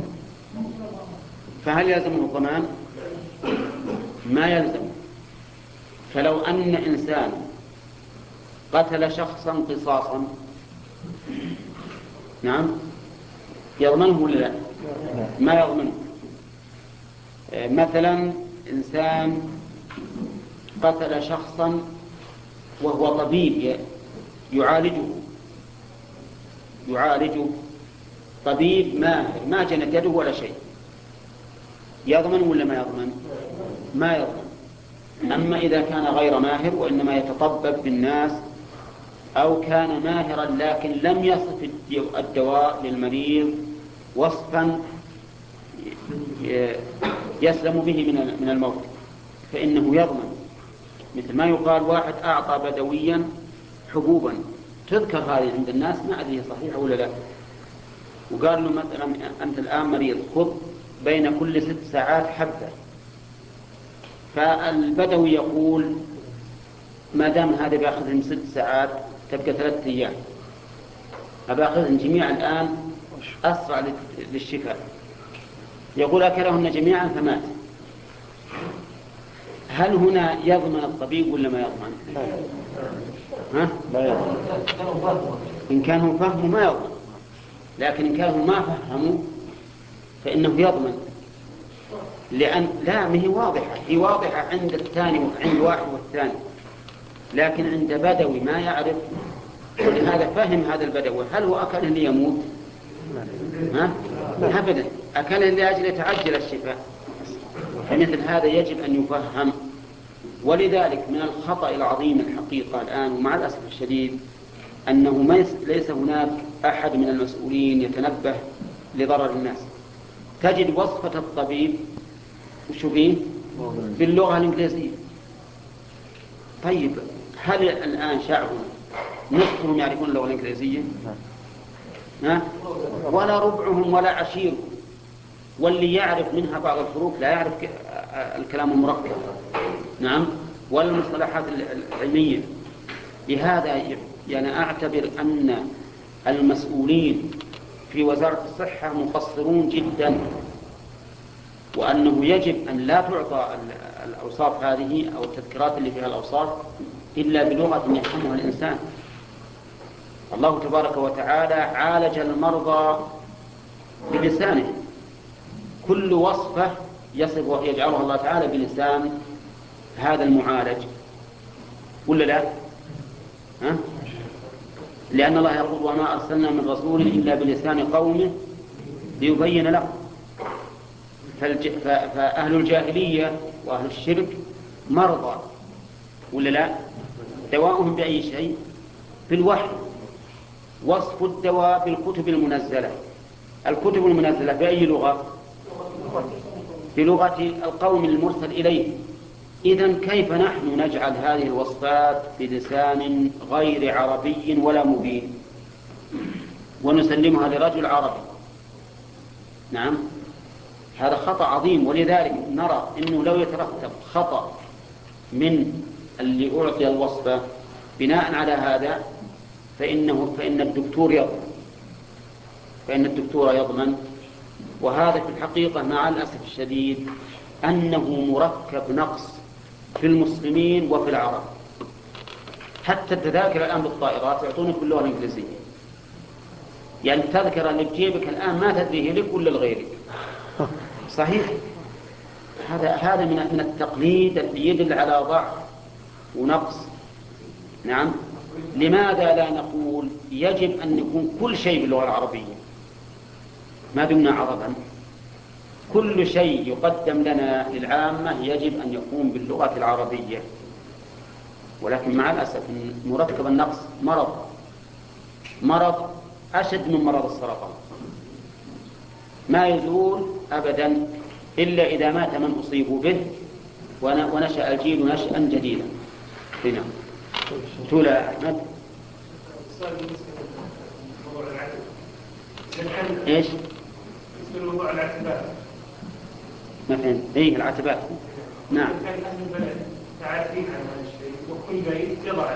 فهل يلزمه الضمان؟ ما يلزم. فلو أن إنسان قتل شخصا قصاصا، نعم، يضمنه ولا لا؟ ما يضمنه. مثلا إنسان قتل شخصا وهو طبيب يعالجه يعالجه طبيب ماهر ما جنت يده ولا شيء، يضمن ولا ما يضمن؟ ما يضمن. أما إذا كان غير ماهر وإنما يتطبب بالناس، أو كان ماهرا لكن لم يصف الدواء للمريض وصفا يسلم به من الموت فإنه يضمن. مثل ما يقال واحد أعطى بدويا حبوبا، تذكر هذه عند الناس ما أدري هي صحيحة ولا لا، وقال له مثلا أنت الآن مريض خذ بين كل ست ساعات حبة، فالبدوي يقول ما دام هذا بأخذهم ست ساعات تبقى ثلاثة أيام، أبأخذهم جميعا الآن أسرع للشفاء. يقول أكلهن جميعا فمات. هل هنا يضمن الطبيب ولا ما يضمن؟ ها؟ لا يضمن. إن كانوا فهموا ما يضمن، لكن إن كانوا ما فهموا فإنه يضمن. لأن لا ما هي واضحة، هي واضحة عند الثاني وعند واحد والثاني، لكن عند بدوي ما يعرف، ولهذا فهم هذا البدوي هل هو أكله ليموت؟ ها؟ أبدا، أكله لأجل يتعجل الشفاء. فمثل هذا يجب أن يفهم. ولذلك من الخطأ العظيم الحقيقة الآن ومع الأسف الشديد أنه ليس هناك أحد من المسؤولين يتنبه لضرر الناس. تجد وصفة الطبيب وشبيه باللغة الإنجليزية. طيب هل الآن شعبنا نصفهم يعرفون اللغة الإنجليزية؟ ها؟ ولا ربعهم ولا عشيرهم، واللي يعرف منها بعض الحروف لا يعرف الكلام المركب، نعم، ولا المصطلحات العلمية. لهذا يعني أعتبر أن المسؤولين في وزارة الصحة مقصرون جدا، وأنه يجب أن لا تعطى الأوصاف هذه أو التذكيرات اللي فيها الأوصاف إلا بلغة يفهمها الإنسان. الله تبارك وتعالى عالج المرضى بلسانه، كل وصفة يصف يجعلها الله تعالى بلسان هذا المعالج. ولا لا؟ ها؟ لأن الله يقول وما أرسلنا من رسول إلا بلسان قومه ليبين لهم. فالج... ف... فأهل الجاهلية وأهل الشرك مرضى ولا لا؟ دواؤهم بأي شيء؟ في الوحي. وصف الدواء بالكتب المنزلة. الكتب المنزلة بأي لغة؟ بلغة القوم المرسل إليه. إذن كيف نحن نجعل هذه الوصفات بلسان غير عربي ولا مبين ونسلمها لرجل عربي؟ نعم، هذا خطأ عظيم. ولذلك نرى أنه لو يترتب خطأ من اللي أعطي الوصفة بناء على هذا فإنه فإن الدكتور يضمن فإن الدكتور يضمن وهذا في الحقيقة مع الأسف الشديد أنه مركب نقص في المسلمين وفي العرب. حتى التذاكر الآن بالطائرات يعطونك باللغة الإنجليزية، يعني التذكرة اللي بجيبك الآن ما تدري هي لك ولا لغيرك. صحيح، هذا هذا من من التقليد الذي يدل على ضعف ونقص. نعم، لماذا لا نقول يجب أن يكون كل شيء باللغة العربية ما دمنا عربا؟ كل شيء يقدم لنا للعامة يجب أن يكون باللغة العربية. ولكن مع الأسف مركب النقص مرض مرض أشد من مرض السرطان، ما يزول أبدا إلا إذا مات من أصيبوا به ونشأ الجيل نشأ جديدا. هنا تولا أحمد إيش؟ اسم الموضوع العتبات. ما فهمت. إيه العتبات؟ نعم. كان أهل البلد عارفين عن هذا الشيء وكل بيت يضع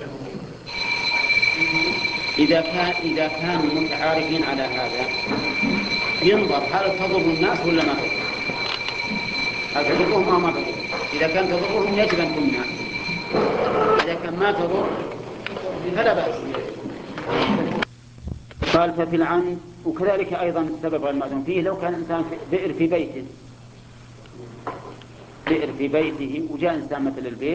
إذا كان إذا كانوا متعارفين على هذا ينظر هل تضر الناس ولا ما تضر؟ هل تضرهم أو ما تضر؟ إذا كان تضرهم يجب أن تمنع، إذا كان ما تضر فلا بأس. قال ففي العند. وكذلك أيضا السبب المعلوم فيه لو كان إنسان في بئر في بيته بئر في بيته وجاء إنسان مثل البيت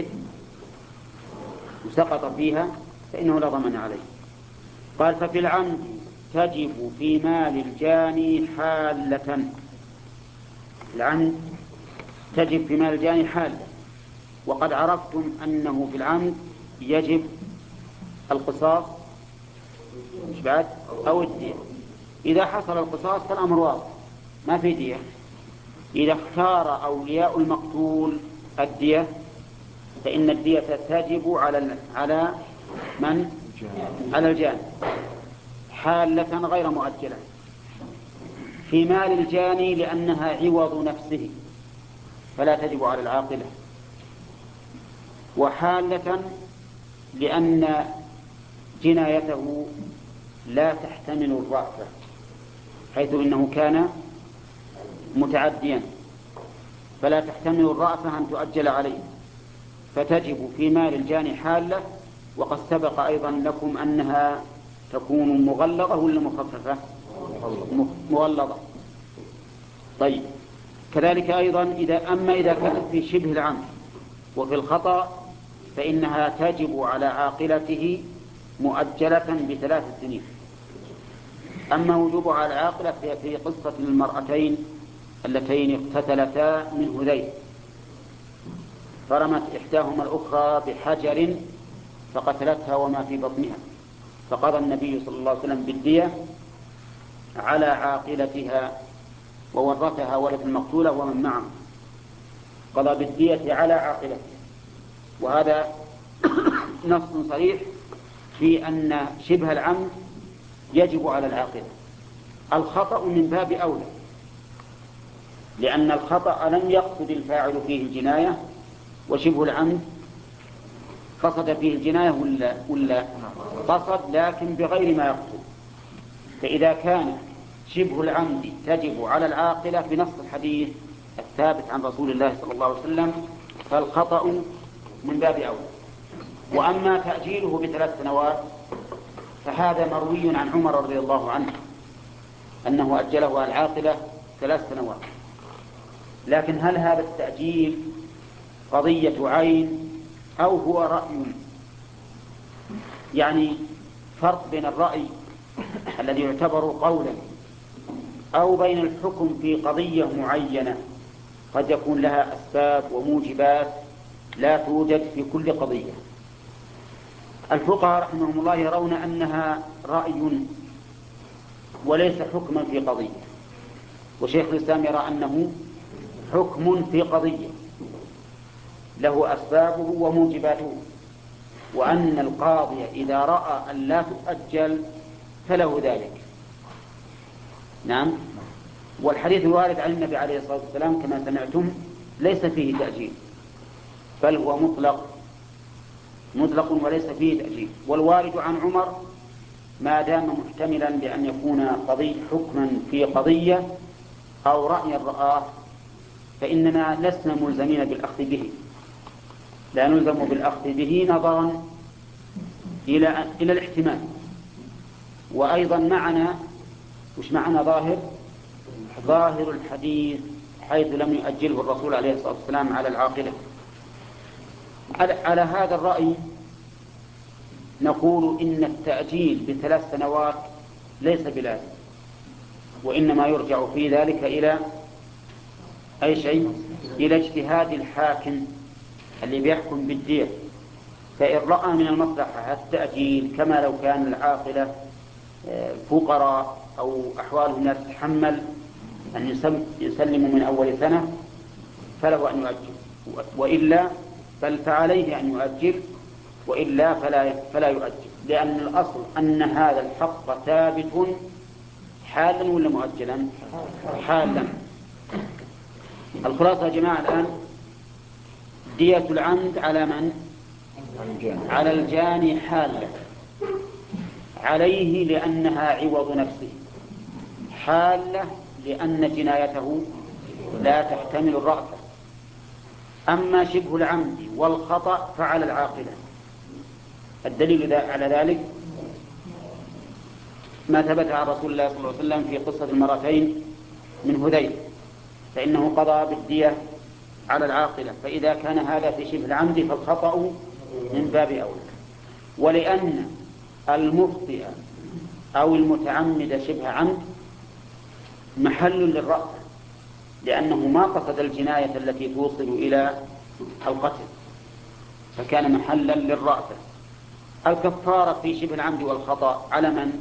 وسقط فيها فإنه لا ضمان عليه. قال ففي العمد تجب في مال الجاني حالة. العمد تجب في مال الجاني حالة. وقد عرفتم أنه في العمد يجب القصاص مش بعد أو الدية. إذا حصل القصاص فالأمر واضح ما في دية. إذا اختار أولياء المقتول الدية فإن الدية تجب على على من؟ على الجاني حالة غير مؤجلة. في مال الجاني لأنها عوض نفسه فلا تجب على العاقلة، وحالة لأن جنايته لا تحتمل الرأفة حيث إنه كان متعديا فلا تحتمل الرأفة أن تؤجل عليه فتجب في مال الجاني حالة. وقد سبق أيضا لكم أنها تكون مغلظة ولا مخففة؟ مغلظة. طيب كذلك أيضا إذا أما إذا كانت في شبه العمد وفي الخطأ فإنها تجب على عاقلته مؤجلة بثلاث سنين. أما وجوب على العاقلة في قصة المرأتين اللتين اقتتلتا من هذيل فرمت إحداهما الأخرى بحجر فقتلتها وما في بطنها فقضى النبي صلى الله عليه وسلم بالدية على عاقلتها وورثها ولد المقتولة ومن معه. قضى بالدية على عاقلته، وهذا نص صريح في أن شبه العمد يجب على العاقلة. الخطأ من باب أولى لأن الخطأ لم يقصد الفاعل فيه الجناية وشبه العمد قصد فيه الجناية ولا, ولا قصد لكن بغير ما يقصد. فإذا كان شبه العمد تجب على العاقلة بنص الحديث الثابت عن رسول الله صلى الله عليه وسلم فالخطأ من باب أولى. وأما تأجيله بثلاث سنوات فهذا مروي عن عمر رضي الله عنه أنه أجله على العاقلة ثلاث سنوات. لكن هل هذا التأجيل قضية عين أو هو رأي، يعني فرق بين الرأي الذي يعتبر قولا أو بين الحكم في قضية معينة قد يكون لها أسباب وموجبات لا توجد في كل قضية. الفقهاء رحمهم الله يرون أنها رأي وليس حكما في قضية، وشيخ الإسلام يرى أنه حكم في قضية له أسبابه وموجباته، وأن القاضي إذا رأى أن لا تؤجل فله ذلك. نعم. والحديث الوارد عن النبي عليه الصلاة والسلام كما سمعتم ليس فيه تأجيل، بل هو مطلق مطلق وليس فيه تأجيل. والوارد عن عمر ما دام محتملا بأن يكون قضية حكما في قضية أو رأيا رآه فإننا لسنا ملزمين بالأخذ به، لا نلزم بالأخذ به نظرا إلى إلى الاحتمال. وأيضا معنا وش معنا ظاهر ظاهر الحديث حيث لم يؤجله الرسول عليه الصلاة والسلام على العاقلة. على هذا الرأي نقول إن التأجيل بثلاث سنوات ليس بلازم، وإنما يرجع في ذلك إلى أي شيء إلى اجتهاد الحاكم اللي بيحكم بالدية. فإن رأى من المصلحة التأجيل كما لو كان العاقلة فقراء أو أحوالهم لا تتحمل أن يسلموا من أول سنة فله أن يؤجل، وإلا بل فعليه أن يؤجل، وإلا فلا فلا يؤجل، لأن الأصل أن هذا الحق ثابت حالا ولا مؤجلا؟ حالا. الخلاصة يا جماعة الآن دية العمد على من؟ على الجاني حالا، عليه لأنها عوض نفسه، حالة لأن جنايته لا تحتمل الرأفة. أما شبه العمد والخطأ فعلى العاقلة. الدليل على ذلك ما ثبت عن رسول الله صلى الله عليه وسلم في قصة المرتين من هذيل، فإنه قضى بالدية على العاقلة، فإذا كان هذا في شبه العمد فالخطأ من باب أولى. ولأن المخطئ أو المتعمد شبه عمد محل للرأفة، لأنه ما قصد الجناية التي توصل إلى القتل، فكان محلا للرأفة. الكفارة في شبه العمد والخطأ على من؟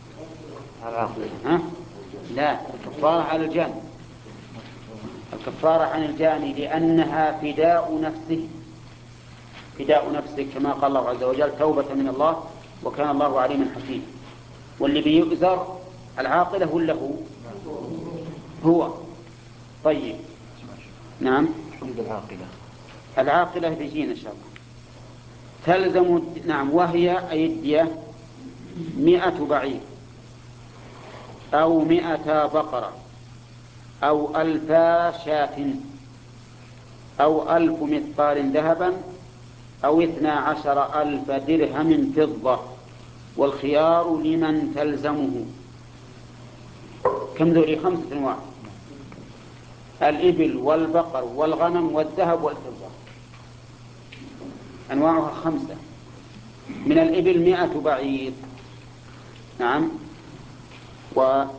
ها؟ لا، الكفارة على الجاني. الكفارة عن الجاني لأنها فداء نفسه، فداء نفسه كما قال الله عز وجل توبة من الله وكان الله عليما حكيما. واللي بيؤذر العاقلة ولا هو؟ هو. طيب نعم. العاقلة العاقلة بيجينا إن شاء الله. تلزم نعم وهي أي الدية مئة بعير أو مئة بقرة أو ألفا شاة أو ألف مثقال ذهبا أو اثنا عشر ألف درهم فضة، والخيار لمن تلزمه. كم ذولي؟ خمسة أنواع: الإبل والبقر والغنم والذهب والفضة، أنواعها خمسة. من الإبل مئة بعير، نعم. وكم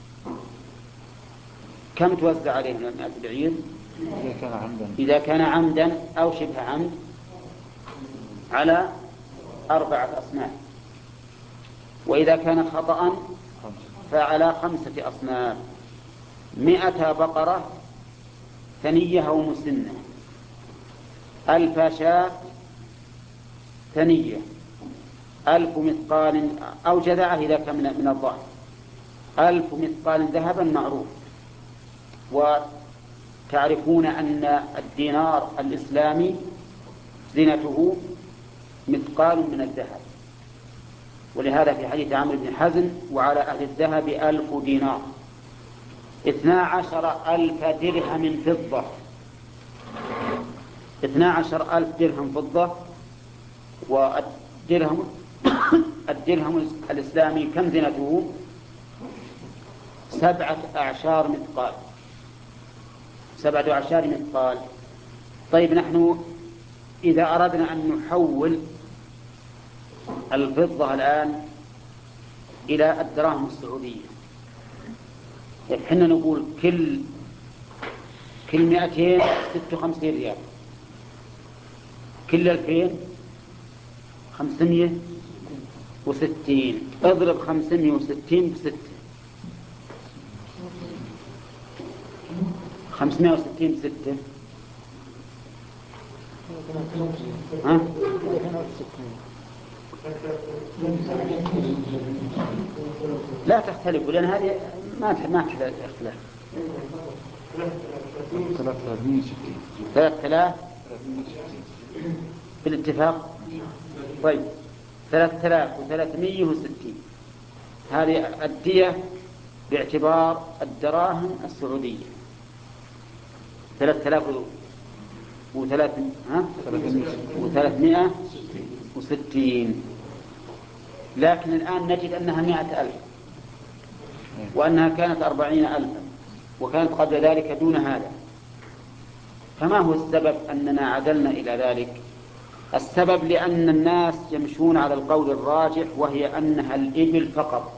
توزع عليهم مئة بعير؟ إذا كان عمدا إذا كان عمدا أو شبه عمد على أربعة أصناف، وإذا كان خطأ فعلى خمسة أصناف: مئة بقرة ثنية أو مسنة، ألف شاة ثنية، ألف مثقال أو جذعة إذا كان من الضأن، ألف مثقال ذهبا معروف. وتعرفون أن الدينار الإسلامي زينته مثقال من الذهب، ولهذا في حديث عمرو بن حزم: وعلى أهل الذهب ألف دينار. اثنا عشر ألف درهم فضة، اثنا عشر ألف درهم فضة. والدرهم الدرهم الإسلامي كم زينته؟ سبعة أعشار مثقال، سبعة أعشار مثقال. طيب نحن إذا أردنا أن نحول الفضة الآن إلى الدراهم السعودية، حنا نقول كل كل مئتين ستة وخمسين ريال، كل ألفين خمسمية وستين، اضرب خمسمية وستين بستة، خمسمائة وستين بستة، ها؟ لا تختلف، لأن هذه ما ما تحتاج اختلاف. ثلاثة آلاف بالاتفاق. طيب ثلاثة آلاف وثلاثمائة وستين هذه الدية باعتبار الدراهم السعودية، ثلاثة آلاف وثلاثمائة وستين. لكن الآن نجد أنها مائة ألف، وأنها كانت أربعين ألفا، وكانت قبل ذلك دون هذا. فما هو السبب أننا عدلنا إلى ذلك؟ السبب لأن الناس يمشون على القول الراجح، وهي أنها الإبل فقط.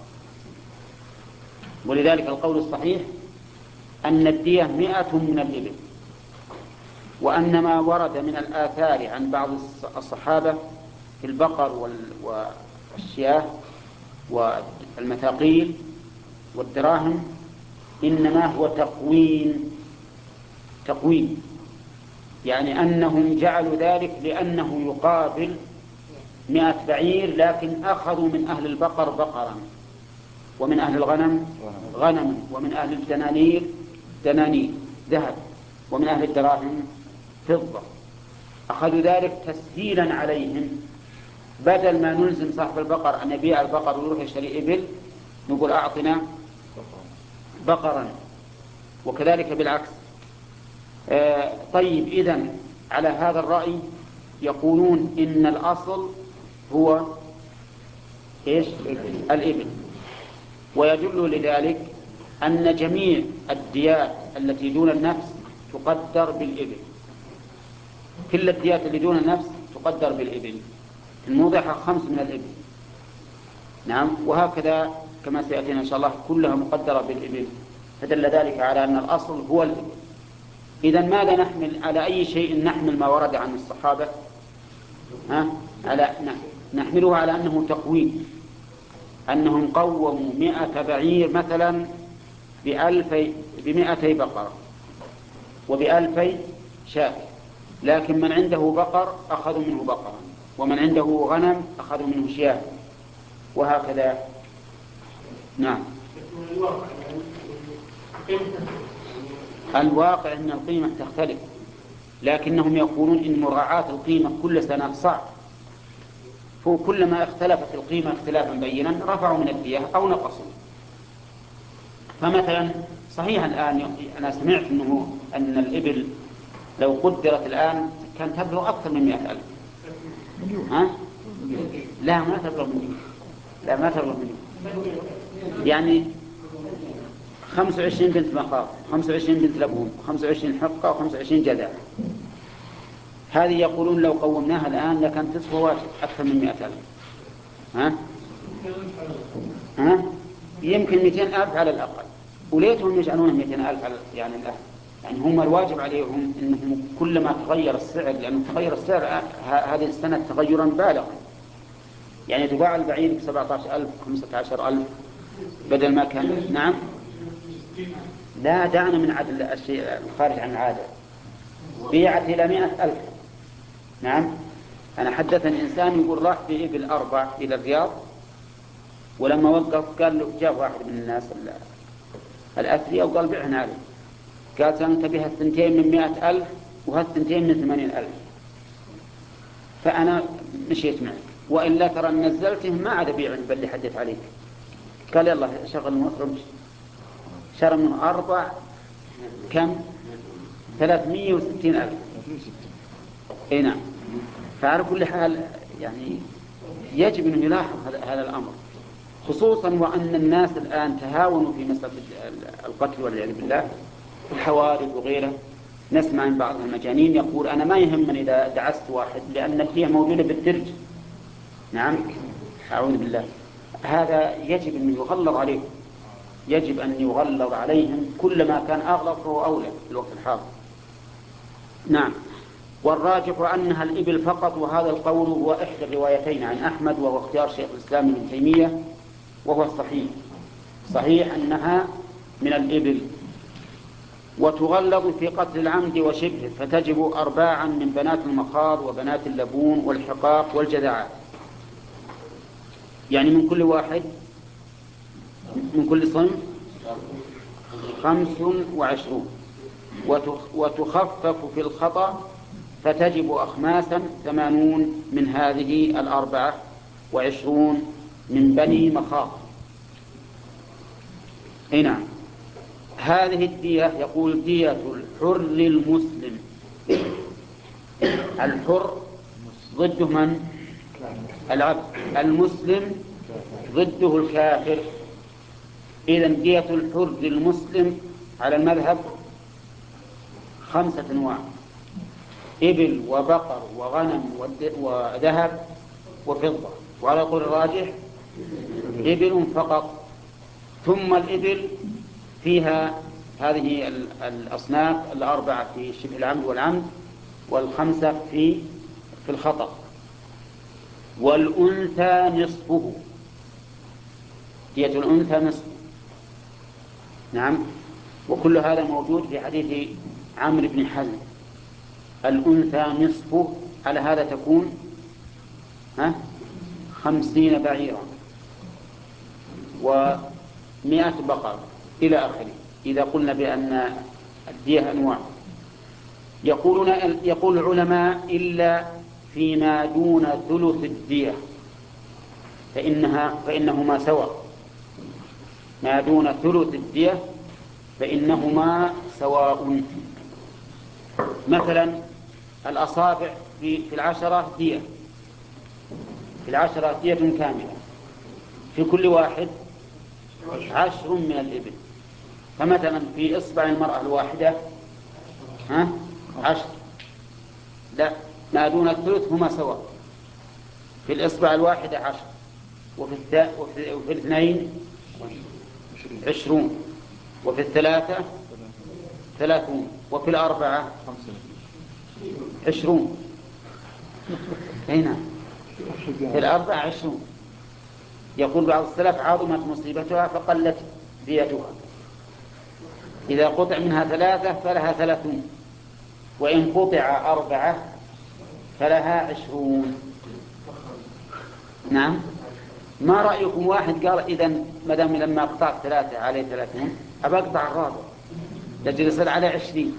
ولذلك القول الصحيح أن الدية مئة من الإبل، وأن ما ورد من الآثار عن بعض الصحابة في البقر والشياه والمثاقيل والدراهم إنما هو تقويم تقويم يعني أنهم جعلوا ذلك لأنه يقابل مئة بعير، لكن أخذوا من أهل البقر بقرا، ومن أهل الغنم غنما، ومن أهل الدنانير دنانير ذهب، ومن أهل الدراهم فضة. أخذوا ذلك تسهيلا عليهم، بدل ما نلزم صاحب البقر أن يبيع البقر ويروح يشتري إبل، نقول أعطنا بقرا، وكذلك بالعكس. آه طيب، إذن على هذا الرأي يقولون إن الأصل هو إيش؟ الإبل. ويدل لذلك أن جميع الديات التي دون النفس تقدر بالإبل، كل الديات اللي دون النفس تقدر بالإبل، الموضحة خمس من الإبل. نعم، وهكذا كما سيأتينا إن شاء الله كلها مقدرة بالإبل، فدل ذلك على أن الأصل هو الإبل. إذن ماذا نحمل؟ على أي شيء نحمل ما ورد عن الصحابة؟ ها؟ على نحمله على أنه تقويم، أنهم قوموا مئة بعير مثلا بألفي بمئتي بقرة وبألفي شاة، لكن من عنده بقر أخذوا منه بقرا، ومن عنده غنم أخذوا منه شياه، وهكذا. نعم، الواقع أن القيمة تختلف، لكنهم يقولون إن مراعاة القيمة كل سنة صعب، فكلما اختلفت القيمة اختلافا بينا رفعوا من الدية أو نقصوا. فمثلا صحيح الآن أنا سمعت أنه أن الإبل لو قدرت الآن كان تبلغ أكثر من مئة ألف. ها؟ لا ما تبلغ مليون، لا ما تبلغ مليون، يعني خمسة وعشرين بنت مخاض، خمسة وعشرين بنت لبون، خمسة وعشرين حقة، وخمسة وعشرين جذع. هذه يقولون لو قومناها الآن لكان تسوى أكثر من مئة ألف. ها؟ ها؟ يمكن مئتين ألف على الأقل، وليتهم يجعلون مئتين ألف على يعني الآن. يعني هم الواجب عليهم أنهم كلما تغير السعر، لأنه تغير السعر هذه السنة تغيرا بالغا، يعني تباع البعير بسبعة عشر ألف خمسة عشر ألف بدل ما كان. نعم، لا دعنا من عدل الشيء الخارج عن العادة، بيعت إلى مئة ألف. نعم، أنا حدثني إنسان يقول راح بإبل أربع إلى الرياض، ولما وقف قال له جاء واحد من الناس الأثرياء وقال بعنا عليه، قال سننتبه الثنتين من مئة ألف وهالثنتين من ثمانين ألف، فأنا مشيت معك، وإلا ترى نزلته ما عاد بيع بل حدث عليك. قال يلا شغل المخرج، شرى منه أربع كم ثلاثمائة وستين ألف. اي نعم. فعلى كل حال يعني يجب أن يلاحظ هذا الأمر، خصوصا وأن الناس الآن تهاونوا في مسألة القتل والعياذ بالله، الحوادث وغيره، نسمع من بعض المجانين يقول أنا ما يهمني إذا دعست واحد لأن الدية موجودة بالدرج. نعم، أعوذ بالله. هذا يجب أن يغلظ عليهم، يجب أن يغلظ عليهم، كلما كان أغلظ فهو أولى في الوقت الحاضر. نعم. والراجح أنها الإبل فقط، وهذا القول هو إحدى الروايتين عن أحمد وهو اختيار شيخ الإسلام ابن تيمية وهو الصحيح. صحيح أنها من الإبل. وتغلظ في قتل العمد وشبهه، فتجب أرباعا من بنات المخاض وبنات اللبون والحقاق والجذعات، يعني من كل واحد من كل صنف خمس وعشرون. وتخفف في الخطأ، فتجب أخماسا ثمانون من هذه الأربعة وعشرون من بني مخاض. أي نعم. هذه الدية يقول دية الحر المسلم. الحر ضده من؟ العبد. المسلم ضده الكافر. إذن دية الحر المسلم على المذهب خمسة أنواع: إبل وبقر وغنم وذهب وفضة. وعلى القول الراجح إبل فقط. ثم الإبل فيها هذه الأصناف الأربعة في شبه العمد والعمد، والخمسة في في الخطأ. والأنثى نصفه، دية الأنثى نصفه. نعم. وكل هذا موجود في حديث عمرو بن حزم: الأنثى نصفه. على هذا تكون ها خمسين بعيرا ومئة بقر إلى آخره، إذا قلنا بأن الدية أنواع. يقولون يقول العلماء: إلا فيما دون ثلث الدية فإنها فإنهما سواء. ما دون ثلث الدية فإنهما سواء. مثلا الأصابع في العشرة دية، في العشرة دية كاملة، في كل واحد عشر من الإبل. فمثلا في إصبع المرأة الواحدة ها عشر، لا، ما دون الثلث هما سواء. في الإصبع الواحدة عشر، وفي, الث... وفي... وفي الاثنين عشرون، وفي الثلاثة ثلاثون، وفي الأربعة عشرون. هنا في الأربعة عشرون. يقول بعض السلف: عظمت مصيبتها فقلت ديتها. إذا قطع منها ثلاثة فلها ثلاثون، وإن قطع أربعة فلها عشرون. نعم. ما رأيكم واحد قال: إذن مدام لما قطعت ثلاثة عليه ثلاثون أبى أقطع الرابع لجل يصل على عشرين.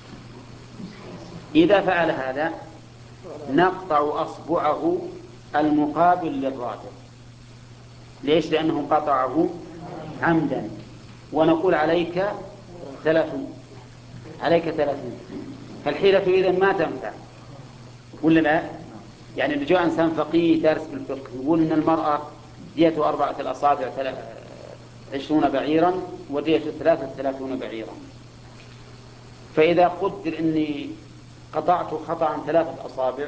إذا فعل هذا نقطع أصبعه المقابل للرابع. ليش؟ لأنه قطعه عمدا، ونقول عليك ثلاثون، عليك ثلاثون. فالحيلة إذن ما تنفع، ولا لا؟ يعني اللي جاء إنسان فقيه دارس بالفقه يقول إن المرأة دية أربعة الأصابع عشرون بعيرا، ودية ثلاثة ثلاثون بعيرا. فإذا قدر إني قطعت خطأ ثلاثة أصابع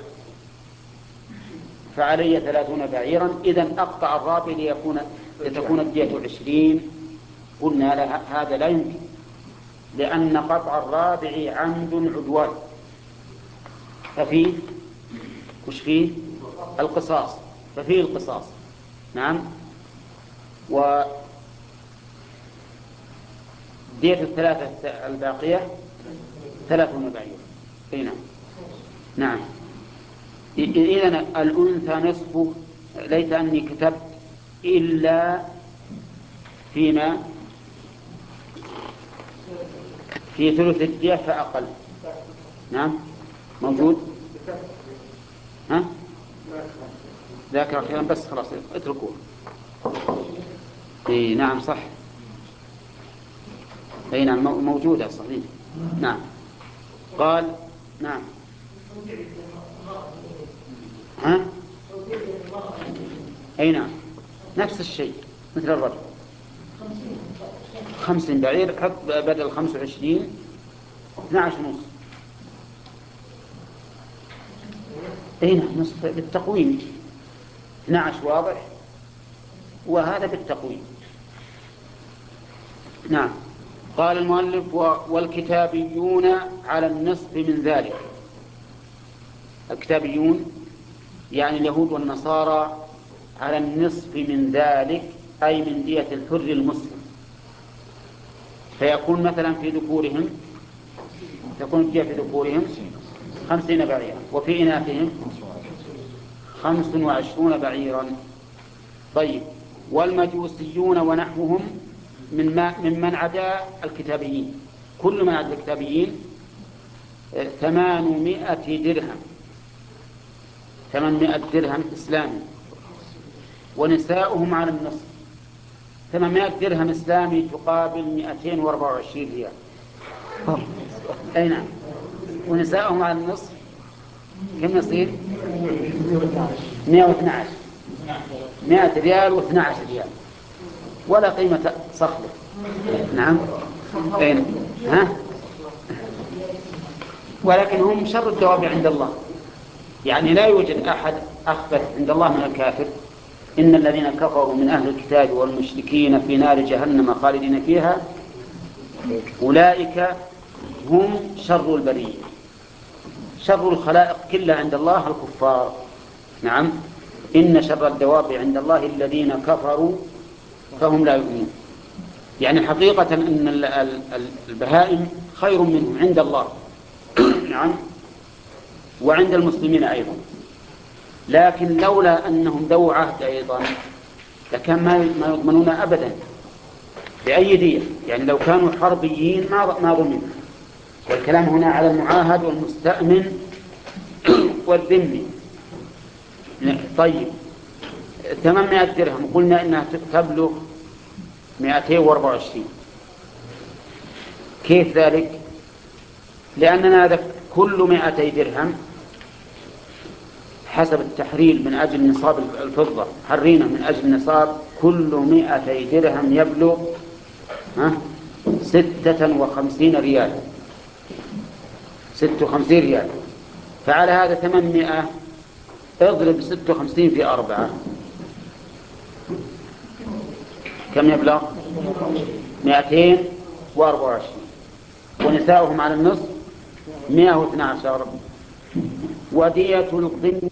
فعلي ثلاثون بعيرا، إذن أقطع الرابع ليكون لتكون الدية عشرين. قلنا لها هذا لا يمكن، لأن قطع الرابع عمد عدوان، ففيه وش فيه؟ القصاص، ففيه القصاص. نعم. ودية الثلاثة الباقية ثلاثون بعيرا. اي نعم. نعم. إذن الأنثى نصفه. ليت أني كتبت إلا فيما في ثلث الدية فأقل. نعم موجود. ها ذاكر أخيرا بس خلاص اتركوه. إيه نعم صح. أي نعم موجودة صحيح. نعم. قال نعم. ها أي نعم نفس الشيء مثل الرجل. خمسين بعير حط بدل خمس وعشرين اثنى عشر ونص. اي نعم نصف بالتقويم، اثني عشر واضح وهذا بالتقويم. نعم. قال المؤلف والكتابيون على النصف من ذلك. الكتابيون يعني اليهود والنصارى على النصف من ذلك، أي من دية الحر المسلم. فيكون مثلا في ذكورهم تكون الدية في ذكورهم خمسين بعيرا، وفي إناثهم خمس وعشرون بعيرا. طيب. والمجوسيون ونحوهم من ما ممن عدا الكتابيين، كل من عدا الكتابيين ثمانمائة درهم، ثمانمائة درهم إسلامي. ونساؤهم على النصف، ثمانمائة درهم إسلامي تقابل مئتين وأربعة وعشرين ريال. أي نعم. ونساؤهم على النصف كم يصير؟ مئة واثني عشر، مئة ريال واثني عشر ريال، ولا قيمة صخبة. نعم. أين؟ ها؟ ولكن هم شر الدواب عند الله، يعني لا يوجد أحد أخبث عند الله من الكافر. إن الذين كفروا من أهل الكتاب والمشركين في نار جهنم خالدين فيها أولئك هم شر البرية، شر الخلائق كلها عند الله الكفار. نعم. إن شر الدواب عند الله الذين كفروا فهم لا يؤمنون. يعني حقيقة أن البهائم خير منهم عند الله نعم، وعند المسلمين أيضا، لكن لولا أنهم ذو عهد أيضا لكان ما يضمنون أبدا بأي دية. يعني لو كانوا حربيين ما ضمنوا. والكلام هنا على المعاهد والمستأمن والذمي. طيب. ثمانمائة درهم قلنا إنها تبلغ مئتين وأربعة وعشرين. كيف ذلك؟ لأننا كل مئتي درهم حسب التحرير من أجل نصاب الفضة، حرينا من أجل نصاب كل مئتي درهم يبلغ ها ستة وخمسين ريال، ستة وخمسين ريال. فعلى هذا ثمانمائة اضرب ستة وخمسين في أربعة كم يبلغ؟ مئتين وأربعة وعشرين. ونساؤهم على النصف مئة واثني عشر. ودية الضمن